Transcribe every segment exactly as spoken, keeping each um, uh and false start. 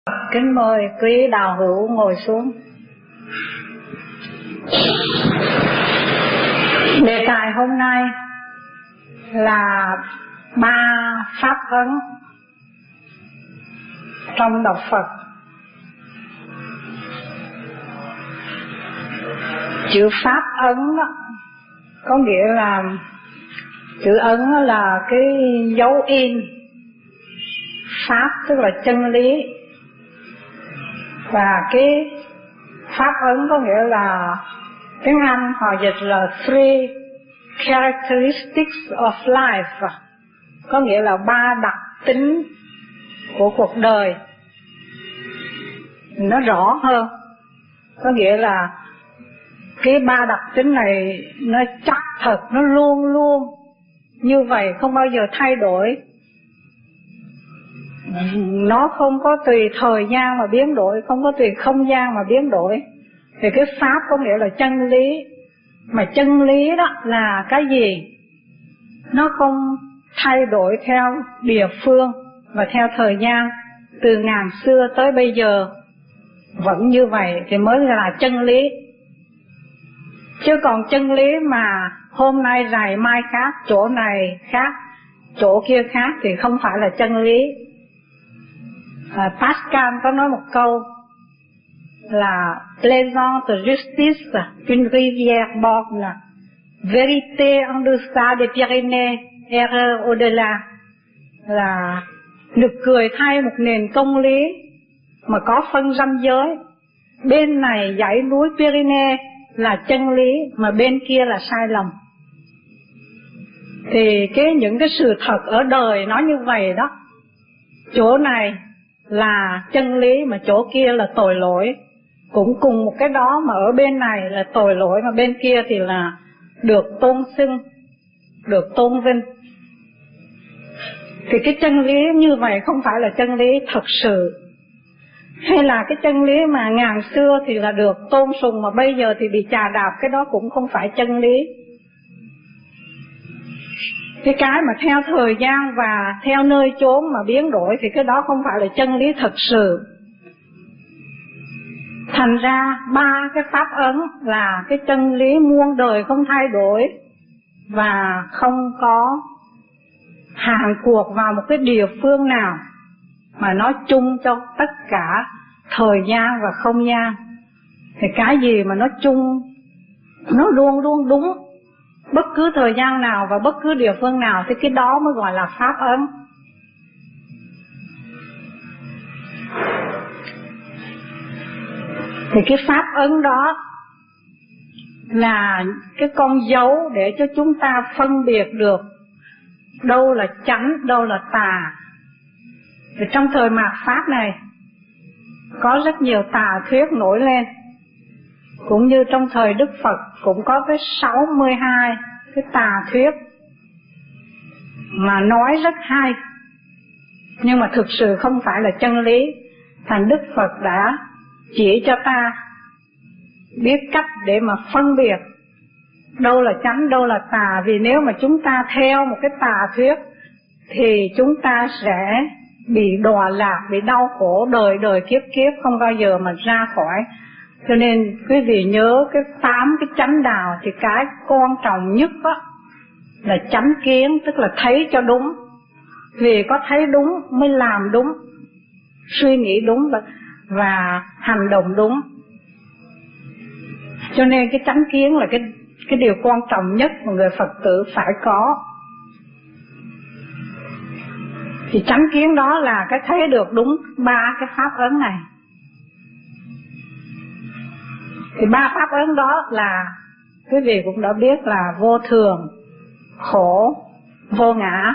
Kính mời quý đạo hữu ngồi xuống. Đề tài hôm nay là ba pháp ấn trong đạo Phật. Chữ pháp ấn đó có nghĩa là chữ ấn là cái dấu in, pháp tức là chân lý, và cái pháp ấn có nghĩa là tiếng Anh họ dịch là three characteristics of life, có nghĩa là ba đặc tính của cuộc đời. Nó rõ hơn, có nghĩa là cái ba đặc tính này nó chắc thật, nó luôn luôn như vậy, không bao giờ thay đổi. Nó không có tùy thời gian mà biến đổi, không có tùy không gian mà biến đổi. Thì cái pháp có nghĩa là chân lý. Mà chân lý đó là cái gì? Nó không thay đổi theo địa phương và theo thời gian, từ ngàn xưa tới bây giờ vẫn như vậy thì mới là chân lý. Chứ còn chân lý mà hôm nay này mai khác, chỗ này khác, chỗ kia khác thì không phải là chân lý. À, Pascal có nói một câu là plaisante justice qu'une rivière borne, vérité en deçà des Pyrénées, erreur au-delà. Là nực cười thay một nền công lý mà có phân ranh giới. Bên này dãy núi Pyrénées là chân lý, mà bên kia là sai lầm. Thì cái những cái sự thật ở đời nó như vậy đó. Chỗ này là chân lý mà chỗ kia là tội lỗi. Cũng cùng một cái đó mà ở bên này là tội lỗi, mà bên kia thì là được tôn xưng, được tôn vinh. Thì cái chân lý như vậy không phải là chân lý thật sự. Hay là cái chân lý mà ngàn xưa thì là được tôn sùng, mà bây giờ thì bị chà đạp, cái đó cũng không phải chân lý. Cái cái mà theo thời gian và theo nơi chốn mà biến đổi thì cái đó không phải là chân lý thật sự. Thành ra ba cái pháp ấn là cái chân lý muôn đời không thay đổi và không có hạn cuộc vào một cái địa phương nào, mà nói chung cho tất cả thời gian và không gian. Thì cái gì mà nó chung, nó luôn luôn đúng bất cứ thời gian nào và bất cứ địa phương nào, thì cái đó mới gọi là pháp ấn. Thì cái pháp ấn đó là cái con dấu để cho chúng ta phân biệt được đâu là chánh, đâu là tà. Thì trong thời mạt Pháp này có rất nhiều tà thuyết nổi lên, cũng như trong thời Đức Phật cũng có cái sáu mươi hai cái tà thuyết mà nói rất hay, nhưng mà thực sự không phải là chân lý. Thành Đức Phật đã chỉ cho ta biết cách để mà phân biệt đâu là chánh, đâu là tà. Vì nếu mà chúng ta theo một cái tà thuyết thì chúng ta sẽ bị đọa lạc, bị đau khổ đời đời kiếp kiếp, không bao giờ mà ra khỏi. Cho nên quý vị nhớ cái tám cái chánh đạo thì cái quan trọng nhất đó là chánh kiến, tức là thấy cho đúng. Vì có thấy đúng mới làm đúng, suy nghĩ đúng và, và hành động đúng. Cho nên cái chánh kiến là cái, cái điều quan trọng nhất mà người Phật tử phải có. Thì chánh kiến đó là cái thấy được đúng ba cái pháp ấn này. Thì ba pháp ấn đó là quý vị cũng đã biết là vô thường, khổ, vô ngã.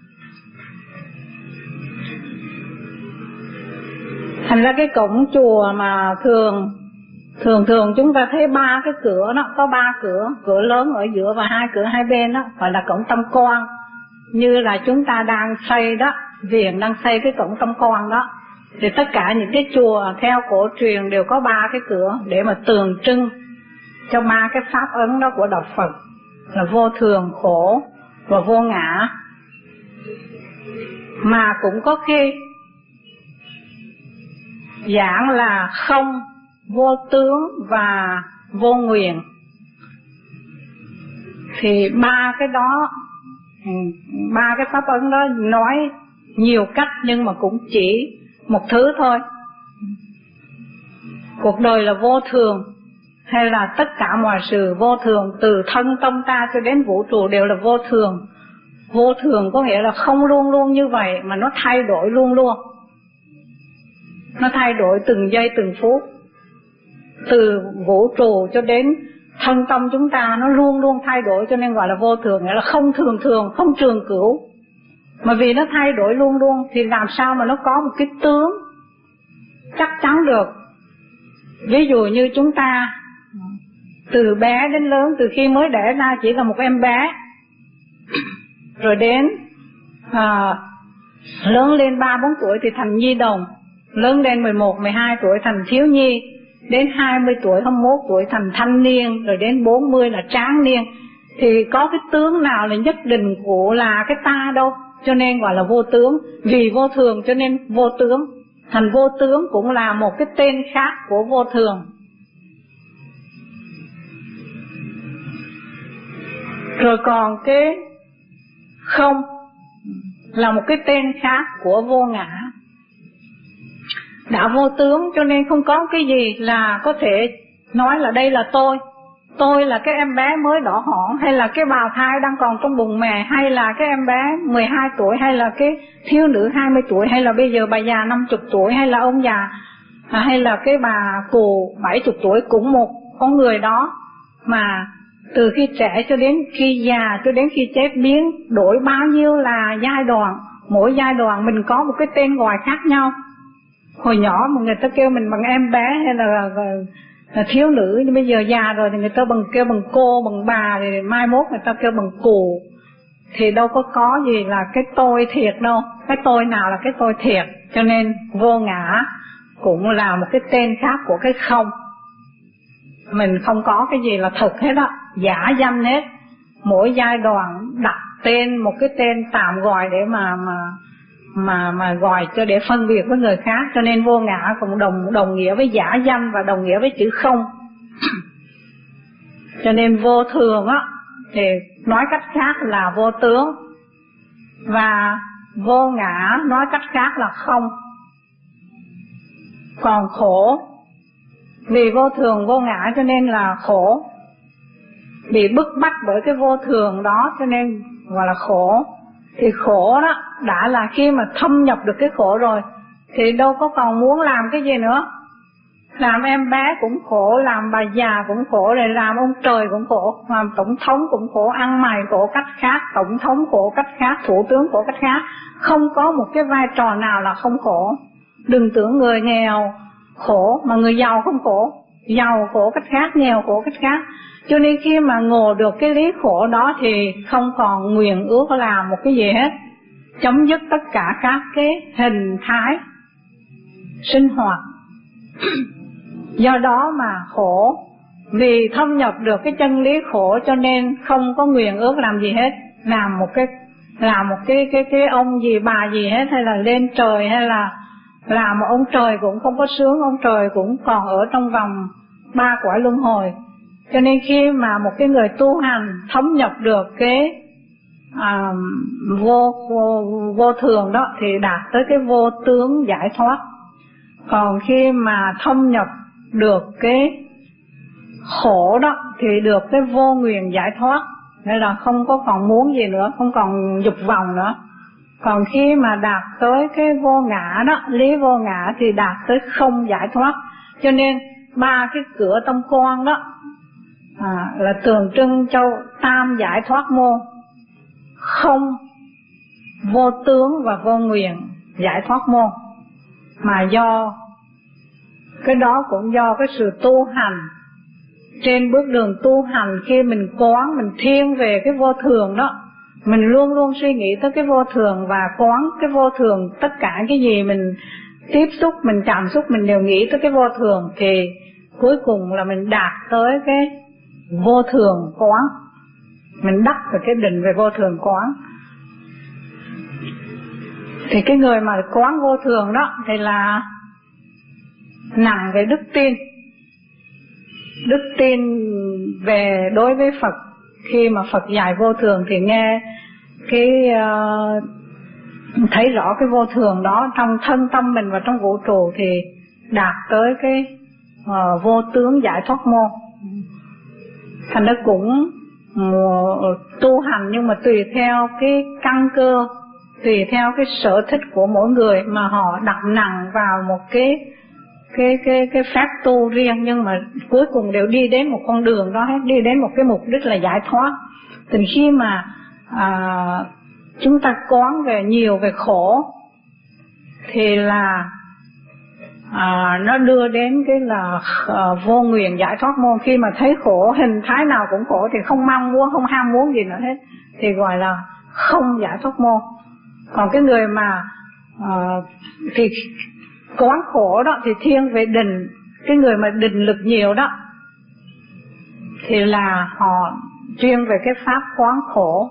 Thành ra cái cổng chùa mà thường thường thường chúng ta thấy ba cái cửa đó, có ba cửa, cửa lớn ở giữa và hai cửa hai bên đó, gọi là cổng tam quan. Như là chúng ta đang xây đó, viện đang xây cái cổng tam quan đó. Thì tất cả những cái chùa theo cổ truyền đều có ba cái cửa để mà tượng trưng cho ba cái pháp ấn đó của đạo Phật, là vô thường, khổ và vô ngã. Mà cũng có khi giảng là không, vô tướng và vô nguyện. Thì ba cái đó, ba cái pháp ấn đó nói nhiều cách nhưng mà cũng chỉ một thứ thôi. Cuộc đời là vô thường, hay là tất cả mọi sự vô thường, từ thân tâm ta cho đến vũ trụ đều là vô thường. Vô thường có nghĩa là không luôn luôn như vậy, mà nó thay đổi luôn luôn. Nó thay đổi từng giây từng phút. Từ vũ trụ cho đến thân tâm chúng ta nó luôn luôn thay đổi, cho nên gọi là vô thường, nghĩa là không thường thường, không trường cửu. Mà vì nó thay đổi luôn luôn thì làm sao mà nó có một cái tướng chắc chắn được. Ví dụ như chúng ta từ bé đến lớn, từ khi mới đẻ ra chỉ là một em bé, rồi đến à, lớn lên ba bốn tuổi thì thành nhi đồng, lớn lên mười một, mười hai tuổi thành thiếu nhi, đến hai mươi tuổi, hai mươi mốt tuổi thành thanh niên, rồi đến bốn mươi là tráng niên. Thì có cái tướng nào là nhất định của là cái ta đâu, cho nên gọi là vô tướng. Vì vô thường cho nên vô tướng. Thành vô tướng cũng là một cái tên khác của vô thường. Rồi còn cái không là một cái tên khác của vô ngã. Đã vô tướng cho nên không có cái gì là có thể nói là đây là tôi. Tôi là cái em bé mới đỏ hỏn, hay là cái bào thai đang còn trong bụng mẹ, hay là cái em bé mười hai tuổi, hay là cái thiếu nữ hai mươi tuổi, hay là bây giờ bà già năm mươi tuổi, hay là ông già, à, hay là cái bà cụ bảy mươi tuổi. Cũng một con người đó mà từ khi trẻ cho đến khi già, cho đến khi chết, biến đổi bao nhiêu là giai đoạn. Mỗi giai đoạn mình có một cái tên gọi khác nhau. Hồi nhỏ mà người ta kêu mình bằng em bé hay là, là, là thiếu nữ, nhưng bây giờ già rồi thì người ta bằng kêu bằng cô, bằng bà, thì mai mốt người ta kêu bằng cụ. Thì đâu có có gì là cái tôi thiệt đâu. Cái tôi nào là cái tôi thiệt. Cho nên vô ngã cũng là một cái tên khác của cái không. Mình không có cái gì là thực hết á, giả danh hết. Mỗi giai đoạn đặt tên, một cái tên tạm gọi để mà mà mà mà gọi cho để phân biệt với người khác. Cho nên vô ngã cũng đồng đồng nghĩa với giả danh và đồng nghĩa với chữ không. Cho nên vô thường á thì nói cách khác là vô tướng, và vô ngã nói cách khác là không. Còn khổ, vì vô thường vô ngã cho nên là khổ, bị bức bách bởi cái vô thường đó cho nên gọi là khổ. Thì khổ đó đã là khi mà thâm nhập được cái khổ rồi thì đâu có còn muốn làm cái gì nữa. Làm em bé cũng khổ, làm bà già cũng khổ, rồi làm ông trời cũng khổ, làm tổng thống cũng khổ, ăn mày khổ cách khác, tổng thống khổ cách khác, thủ tướng khổ cách khác. Không có một cái vai trò nào là không khổ. Đừng tưởng người nghèo khổ mà người giàu không khổ. Giàu khổ cách khác, nghèo khổ cách khác. Cho nên khi mà ngộ được cái lý khổ đó thì không còn nguyện ước làm một cái gì hết, chấm dứt tất cả các cái hình thái sinh hoạt. Do đó mà khổ, vì thâm nhập được cái chân lý khổ cho nên không có nguyện ước làm gì hết, làm một cái làm một cái cái cái ông gì bà gì hết, hay là lên trời, hay là làm một ông trời cũng không có sướng, ông trời cũng còn ở trong vòng ba cõi luân hồi. Cho nên khi mà một cái người tu hành thấm nhập được cái à, vô, vô vô thường đó thì đạt tới cái vô tướng giải thoát. Còn khi mà thâm nhập được cái khổ đó thì được cái vô nguyện giải thoát, nên là không có còn muốn gì nữa, không còn dục vọng nữa. Còn khi mà đạt tới cái vô ngã đó, lý vô ngã, thì đạt tới không giải thoát. Cho nên ba cái cửa tâm quan đó à, là tượng trưng cho tam giải thoát môn: không, vô tướng và vô nguyện giải thoát môn. Mà do cái đó cũng do cái sự tu hành. Trên bước đường tu hành, khi mình quán, mình thiên về cái vô thường đó, mình luôn luôn suy nghĩ tới cái vô thường và quán cái vô thường. Tất cả cái gì mình tiếp xúc, mình chạm xúc, mình đều nghĩ tới cái vô thường, thì cuối cùng là mình đạt tới cái vô thường quán. Mình đắc về cái định về vô thường quán. Thì cái người mà quán vô thường đó thì là nặng về đức tin. Đức tin về đối với Phật, khi mà Phật dạy vô thường thì nghe cái uh, thấy rõ cái vô thường đó trong thân tâm mình và trong vũ trụ thì đạt tới cái uh, vô tướng giải thoát môn. Thành ra cũng uh, tu hành, nhưng mà tùy theo cái căn cơ, tùy theo cái sở thích của mỗi người mà họ đặt nặng vào một cái cái cái cái pháp tu riêng, nhưng mà cuối cùng đều đi đến một con đường đó hết, đi đến một cái mục đích là giải thoát. Từ khi mà à, chúng ta quán về nhiều về khổ thì là à, nó đưa đến cái là à, vô nguyện giải thoát môn. Khi mà thấy khổ, hình thái nào cũng khổ thì không mong muốn, không ham muốn gì nữa hết, thì gọi là không giải thoát môn. Còn cái người mà à, thì quán khổ đó thì thiên về định, cái người mà định lực nhiều đó thì là họ chuyên về cái pháp quán khổ,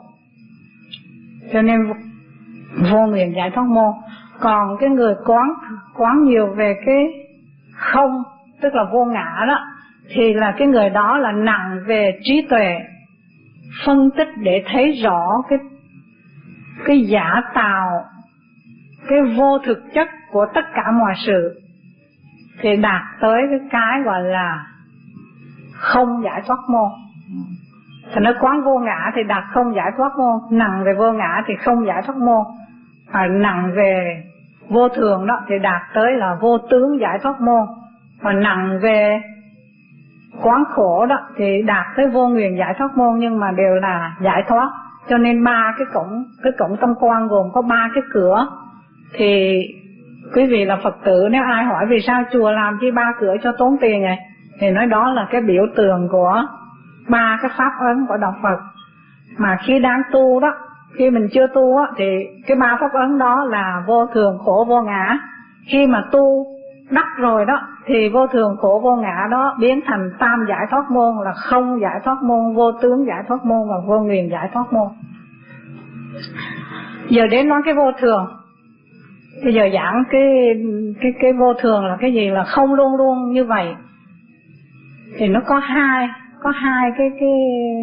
cho nên vô nguyện giải thoát môn. Còn cái người quán quán nhiều về cái không, tức là vô ngã đó, thì là cái người đó là nặng về trí tuệ, phân tích để thấy rõ cái cái giả tạo, cái vô thực chất của tất cả mọi sự, thì đạt tới cái cái gọi là không giải thoát môn. Thành nó quán vô ngã thì đạt không giải thoát môn, nặng về vô ngã thì không giải thoát môn, à, nặng về vô thường đó thì đạt tới là vô tướng giải thoát môn, và nặng về quán khổ đó thì đạt tới vô nguyện giải thoát môn, nhưng mà đều là giải thoát. Cho nên ba cái cổng, cái cổng tâm quan gồm có ba cái cửa. Thì quý vị là Phật tử, nếu ai hỏi vì sao chùa làm chi ba cửa cho tốn tiền này, thì nói đó là cái biểu tượng của ba cái pháp ấn của đạo Phật. Mà khi đang tu đó, khi mình chưa tu á, thì cái ba pháp ấn đó là vô thường, khổ, vô ngã. Khi mà tu đắc rồi đó thì vô thường, khổ, vô ngã đó biến thành tam giải thoát môn, là không giải thoát môn, vô tướng giải thoát môn và vô nguyện giải thoát môn. Giờ đến nói cái vô thường. Bây giờ giảng cái cái cái vô thường là cái gì, là không luôn luôn như vậy. Thì nó có hai, có hai cái cái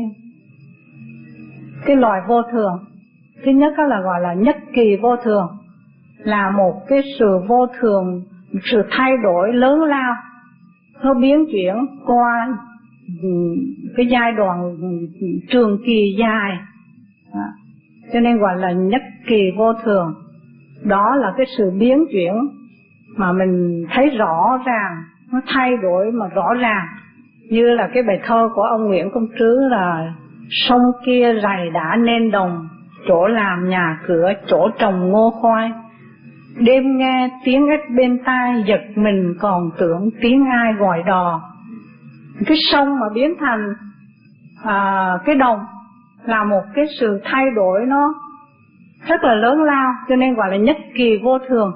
cái loại vô thường. Thứ nhất đó là gọi là nhất kỳ vô thường, là một cái sự vô thường, sự thay đổi lớn lao, nó biến chuyển qua cái giai đoạn trường kỳ dài, cho nên gọi là nhất kỳ vô thường. Đó là cái sự biến chuyển mà mình thấy rõ ràng, nó thay đổi mà rõ ràng. Như là cái bài thơ của ông Nguyễn Công Trứ là: sông kia rày đã nên đồng, chỗ làm nhà cửa, chỗ trồng ngô khoai. Đêm nghe tiếng ếch bên tai, giật mình còn tưởng tiếng ai gọi đò. Cái sông mà biến thành à, cái đồng là một cái sự thay đổi nó rất là lớn lao, cho nên gọi là nhất kỳ vô thường.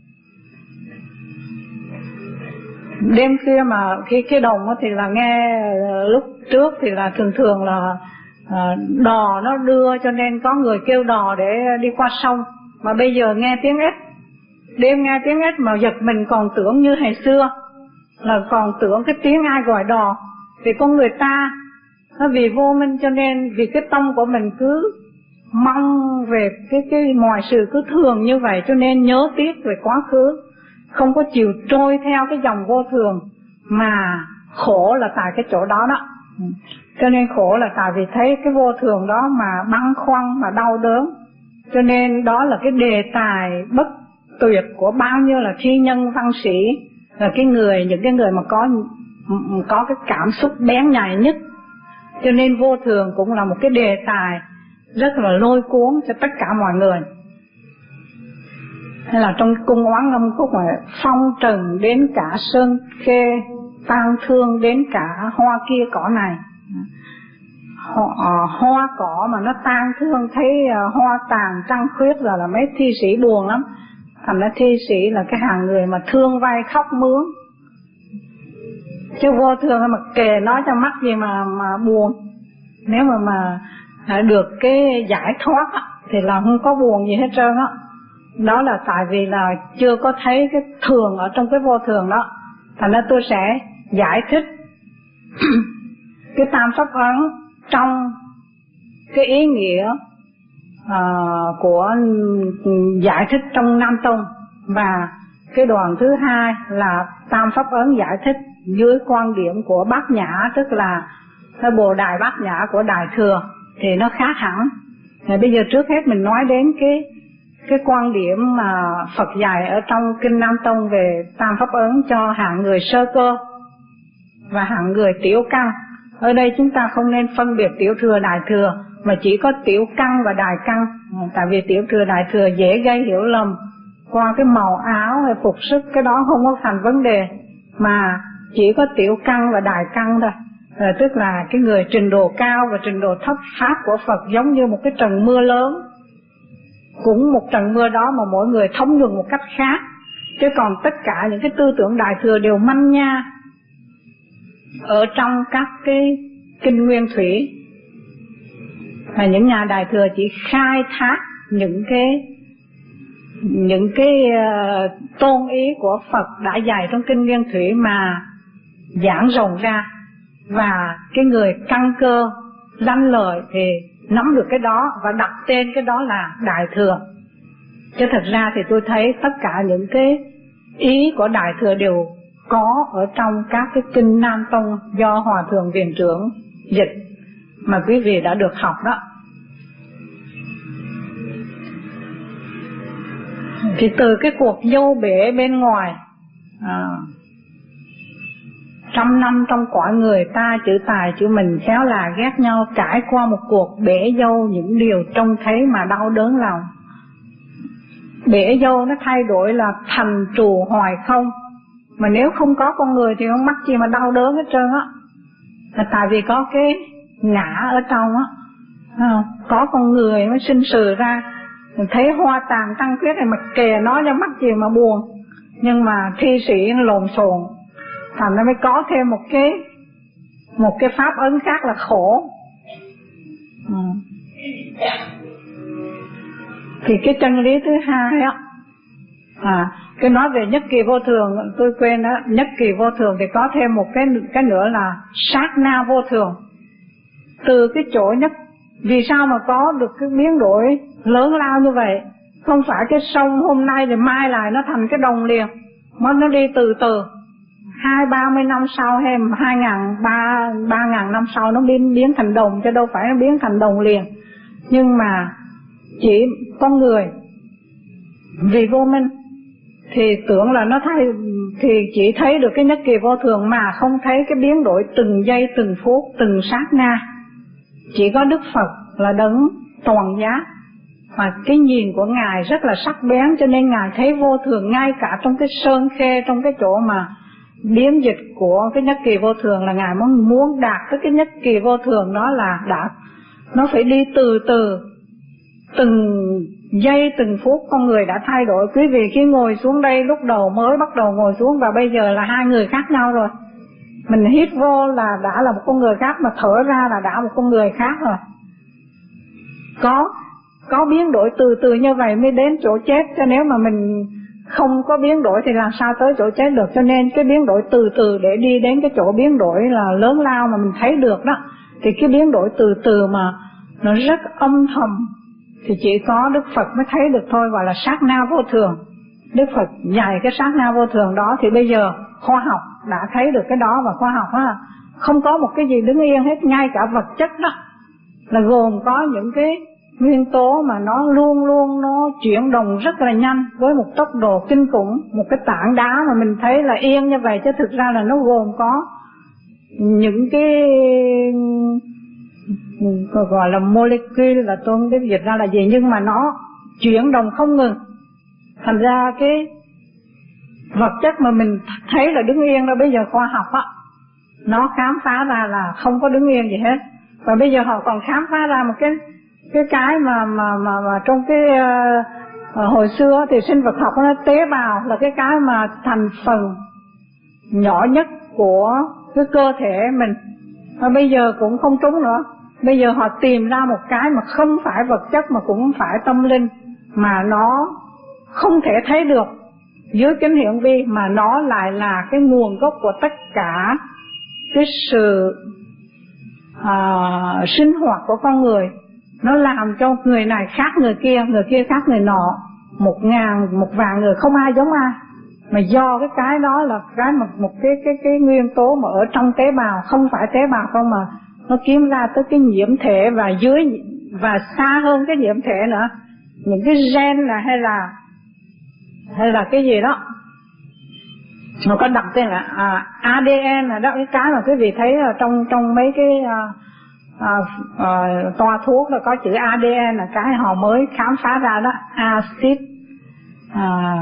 Đêm khuya mà khi cái đồng thì là nghe, lúc trước thì là thường thường là à, đò nó đưa, cho nên có người kêu đò để đi qua sông. Mà bây giờ nghe tiếng ếch, đêm nghe tiếng ếch mà giật mình còn tưởng như hồi xưa, là còn tưởng cái tiếng ai gọi đò. Vì con người ta nó vì vô minh, cho nên vì cái tâm của mình cứ mong về cái cái mọi sự cứ thường như vậy, cho nên nhớ tiếc về quá khứ, không có chịu trôi theo cái dòng vô thường, mà khổ là tại cái chỗ đó đó. Cho nên khổ là tại vì thấy cái vô thường đó mà băn khoăn, mà đau đớn. Cho nên đó là cái đề tài bất tuyệt của bao nhiêu là thi nhân văn sĩ, là cái người, những cái người mà có có cái cảm xúc bén nhạy nhất. Cho nên vô thường cũng là một cái đề tài rất là lôi cuốn cho tất cả mọi người. Hay là trong cung Oán Ngâm Khúc mà: phong trần đến cả sơn khê, tang thương đến cả hoa kia cỏ này. Hoa, hoa cỏ mà nó tang thương, thấy hoa tàn trăng khuyết rồi là mấy thi sĩ buồn lắm. Thành ra thi sĩ là cái hàng người mà thương vai khóc mướn. Chứ vô thường mà kề nói cho mắt gì mà mà buồn. Nếu mà mà được cái giải thoát thì là không có buồn gì hết trơn á. Đó là tại vì là chưa có thấy cái thường ở trong cái vô thường đó. Thành ra tôi sẽ giải thích cái tam pháp ấn trong cái ý nghĩa uh, của giải thích trong Nam Tông, và cái đoạn thứ hai là tam pháp ấn giải thích dưới quan điểm của Bát Nhã, tức là cái Bồ Đài Bát Nhã của Đại Thừa, thì nó khác hẳn. Thì bây giờ trước hết mình nói đến cái cái quan điểm mà Phật dạy ở trong kinh Nam Tông về tam pháp ấn cho hạng người sơ cơ và hạng người tiểu căn. Ở đây chúng ta không nên phân biệt tiểu thừa đại thừa, mà chỉ có tiểu căn và đại căn. Tại vì tiểu thừa đại thừa dễ gây hiểu lầm qua cái màu áo hay phục sức, cái đó không có thành vấn đề, mà chỉ có tiểu căn và đại căn thôi. À, tức là cái người trình độ cao và trình độ thấp, pháp của Phật giống như một cái trận mưa lớn, cũng một trận mưa đó mà mỗi người thống nhuần một cách khác. Chứ còn tất cả những cái tư tưởng đại thừa đều manh nha ở trong các cái kinh nguyên thủy, và những nhà đại thừa chỉ khai thác những cái những cái uh, tôn ý của Phật đã dạy trong kinh nguyên thủy mà giảng rộng ra, và cái người căn cơ lanh lợi thì nắm được cái đó và đặt tên cái đó là đại thừa. Chứ thật ra thì tôi thấy tất cả những cái ý của đại thừa đều có ở trong các cái kinh Nam Tông do Hòa Thượng Viện Trưởng dịch mà quý vị đã được học đó. Thì từ cái cuộc dâu bể bên ngoài, à, trăm năm trong cõi người ta chữ tài chữ mình khéo là ghét nhau, trải qua một cuộc bể dâu những điều trông thấy mà đau đớn lòng. Bể dâu nó thay đổi là thành trù hoài không, mà nếu không có con người thì không mắc gì mà đau đớn hết trơn á. Là tại vì có cái ngã ở trong á, có con người mới sinh sự ra. Mình thấy hoa tàn tăng quyết này mà kề nó cho mắc gì mà buồn, nhưng mà thi sĩ nó lộn xộn, thành nó mới có thêm một cái một cái pháp ấn khác là khổ. Ừ. Thì cái chân lý thứ hai á, à, cái nói về nhất kỳ vô thường, tôi quên đó, nhất kỳ vô thường thì có thêm một cái cái nữa là sát na vô thường. Từ cái chỗ nhất, vì sao mà có được cái biến đổi lớn lao như vậy? Không phải cái sông hôm nay thì mai lại nó thành cái đồng liền, mà nó đi từ từ, hai ba mươi năm sau hay hai ngàn ba ba ngàn năm sau nó biến biến thành đồng, chứ đâu phải nó biến thành đồng liền. Nhưng mà chỉ con người vì vô minh thì tưởng là nó thấy, thì chỉ thấy được cái nhất kỳ vô thường mà không thấy cái biến đổi từng giây từng phút từng sát na. Chỉ có Đức Phật là đấng toàn giác, mà cái nhìn của Ngài rất là sắc bén, cho nên Ngài thấy vô thường ngay cả trong cái sơn khê, trong cái chỗ mà biến dịch của cái nhất kỳ vô thường, là Ngài muốn muốn đạt tới cái nhất kỳ vô thường đó là đã, nó phải đi từ từ, từng giây từng phút con người đã thay đổi. Quý vị khi ngồi xuống đây lúc đầu mới bắt đầu ngồi xuống và bây giờ là hai người khác nhau rồi. Mình hít vô là đã là một con người khác, mà thở ra là đã một con người khác rồi. Có có biến đổi từ từ như vậy mới đến chỗ chết, cho nếu mà mình không có biến đổi thì làm sao tới chỗ chết được. Cho nên cái biến đổi từ từ để đi đến cái chỗ biến đổi là lớn lao mà mình thấy được đó, thì cái biến đổi từ từ mà nó rất âm thầm thì chỉ có Đức Phật mới thấy được thôi, gọi là sát na vô thường. Đức Phật dạy cái sát na vô thường đó, thì bây giờ khoa học đã thấy được cái đó, và khoa học á, không có một cái gì đứng yên hết, ngay cả vật chất đó là gồm có những cái nguyên tố mà nó luôn luôn nó chuyển động rất là nhanh với một tốc độ kinh khủng. Một cái tảng đá mà mình thấy là yên như vậy, chứ thực ra là nó gồm có những cái gọi là molecule, là tôi không biết dịch ra là gì, nhưng mà nó chuyển động không ngừng. Thành ra cái vật chất mà mình thấy là đứng yên đó, bây giờ khoa học á, nó khám phá ra là không có đứng yên gì hết. Và bây giờ họ còn khám phá ra một cái cái cái mà mà mà, mà trong cái uh, hồi xưa thì sinh vật học nó tế bào là cái cái mà thành phần nhỏ nhất của cái cơ thể mình. Và bây giờ cũng không trúng nữa. Bây giờ họ tìm ra một cái mà không phải vật chất mà cũng không phải tâm linh, mà nó không thể thấy được, dưới kính hiển vi, mà nó lại là cái nguồn gốc của tất cả cái sự uh, sinh hoạt của con người. Nó làm cho người này khác người kia, người kia khác người nọ, một ngàn một vạn người không ai giống ai, mà do cái cái đó là cái một một cái cái cái nguyên tố mà ở trong tế bào, không phải tế bào không, mà nó kiếm ra tới cái nhiễm thể và dưới và xa hơn cái nhiễm thể nữa, những cái gen là hay là hay là cái gì đó, nó có đặt tên là à, a đê en là đó, cái cái mà quý vị thấy ở trong trong mấy cái à, à, à, toa thuốc là có chữ a đê en là cái họ mới khám phá ra đó, acid à,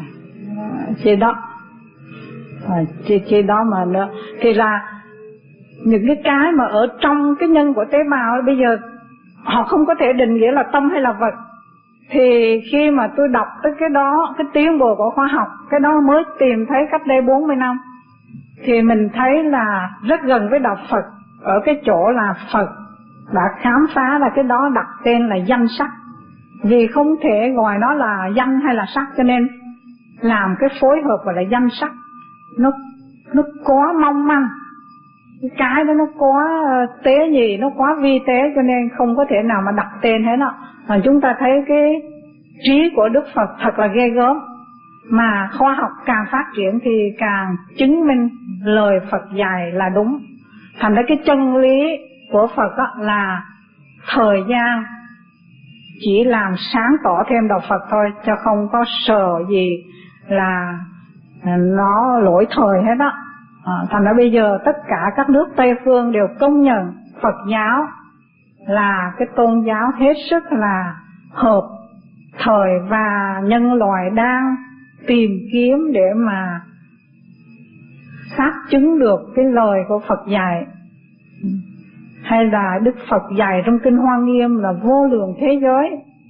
gì đó à, chi, chi đó mà nữa. Thì là những cái cái mà ở trong cái nhân của tế bào bây giờ họ không có thể định nghĩa là tâm hay là vật. Thì khi mà tôi đọc tới cái đó, cái tiến bộ của khoa học, cái đó mới tìm thấy cách đây bốn mươi năm, thì mình thấy là rất gần với đạo Phật ở cái chỗ là Phật đã khám phá là cái đó đặt tên là danh sắc. Vì không thể gọi nó là danh hay là sắc, cho nên làm cái phối hợp gọi là danh sắc. Nó nó quá mong manh, cái cái đó nó quá tế nhị, nó quá vi tế, cho nên không có thể nào mà đặt tên hết đó. Mà chúng ta thấy cái trí của Đức Phật thật là ghê gớm, mà khoa học càng phát triển thì càng chứng minh lời Phật dạy là đúng. Thành ra cái chân lý của Phật đó là thời gian chỉ làm sáng tỏ thêm đạo Phật thôi, chứ không có sợ gì là nó lỗi thời hết đó. À, thành ra bây giờ tất cả các nước Tây phương đều công nhận Phật giáo là cái tôn giáo hết sức là hợp thời, và nhân loại đang tìm kiếm để mà xác chứng được cái lời của Phật dạy. Hay là Đức Phật dạy trong Kinh Hoa Nghiêm là vô lượng thế giới.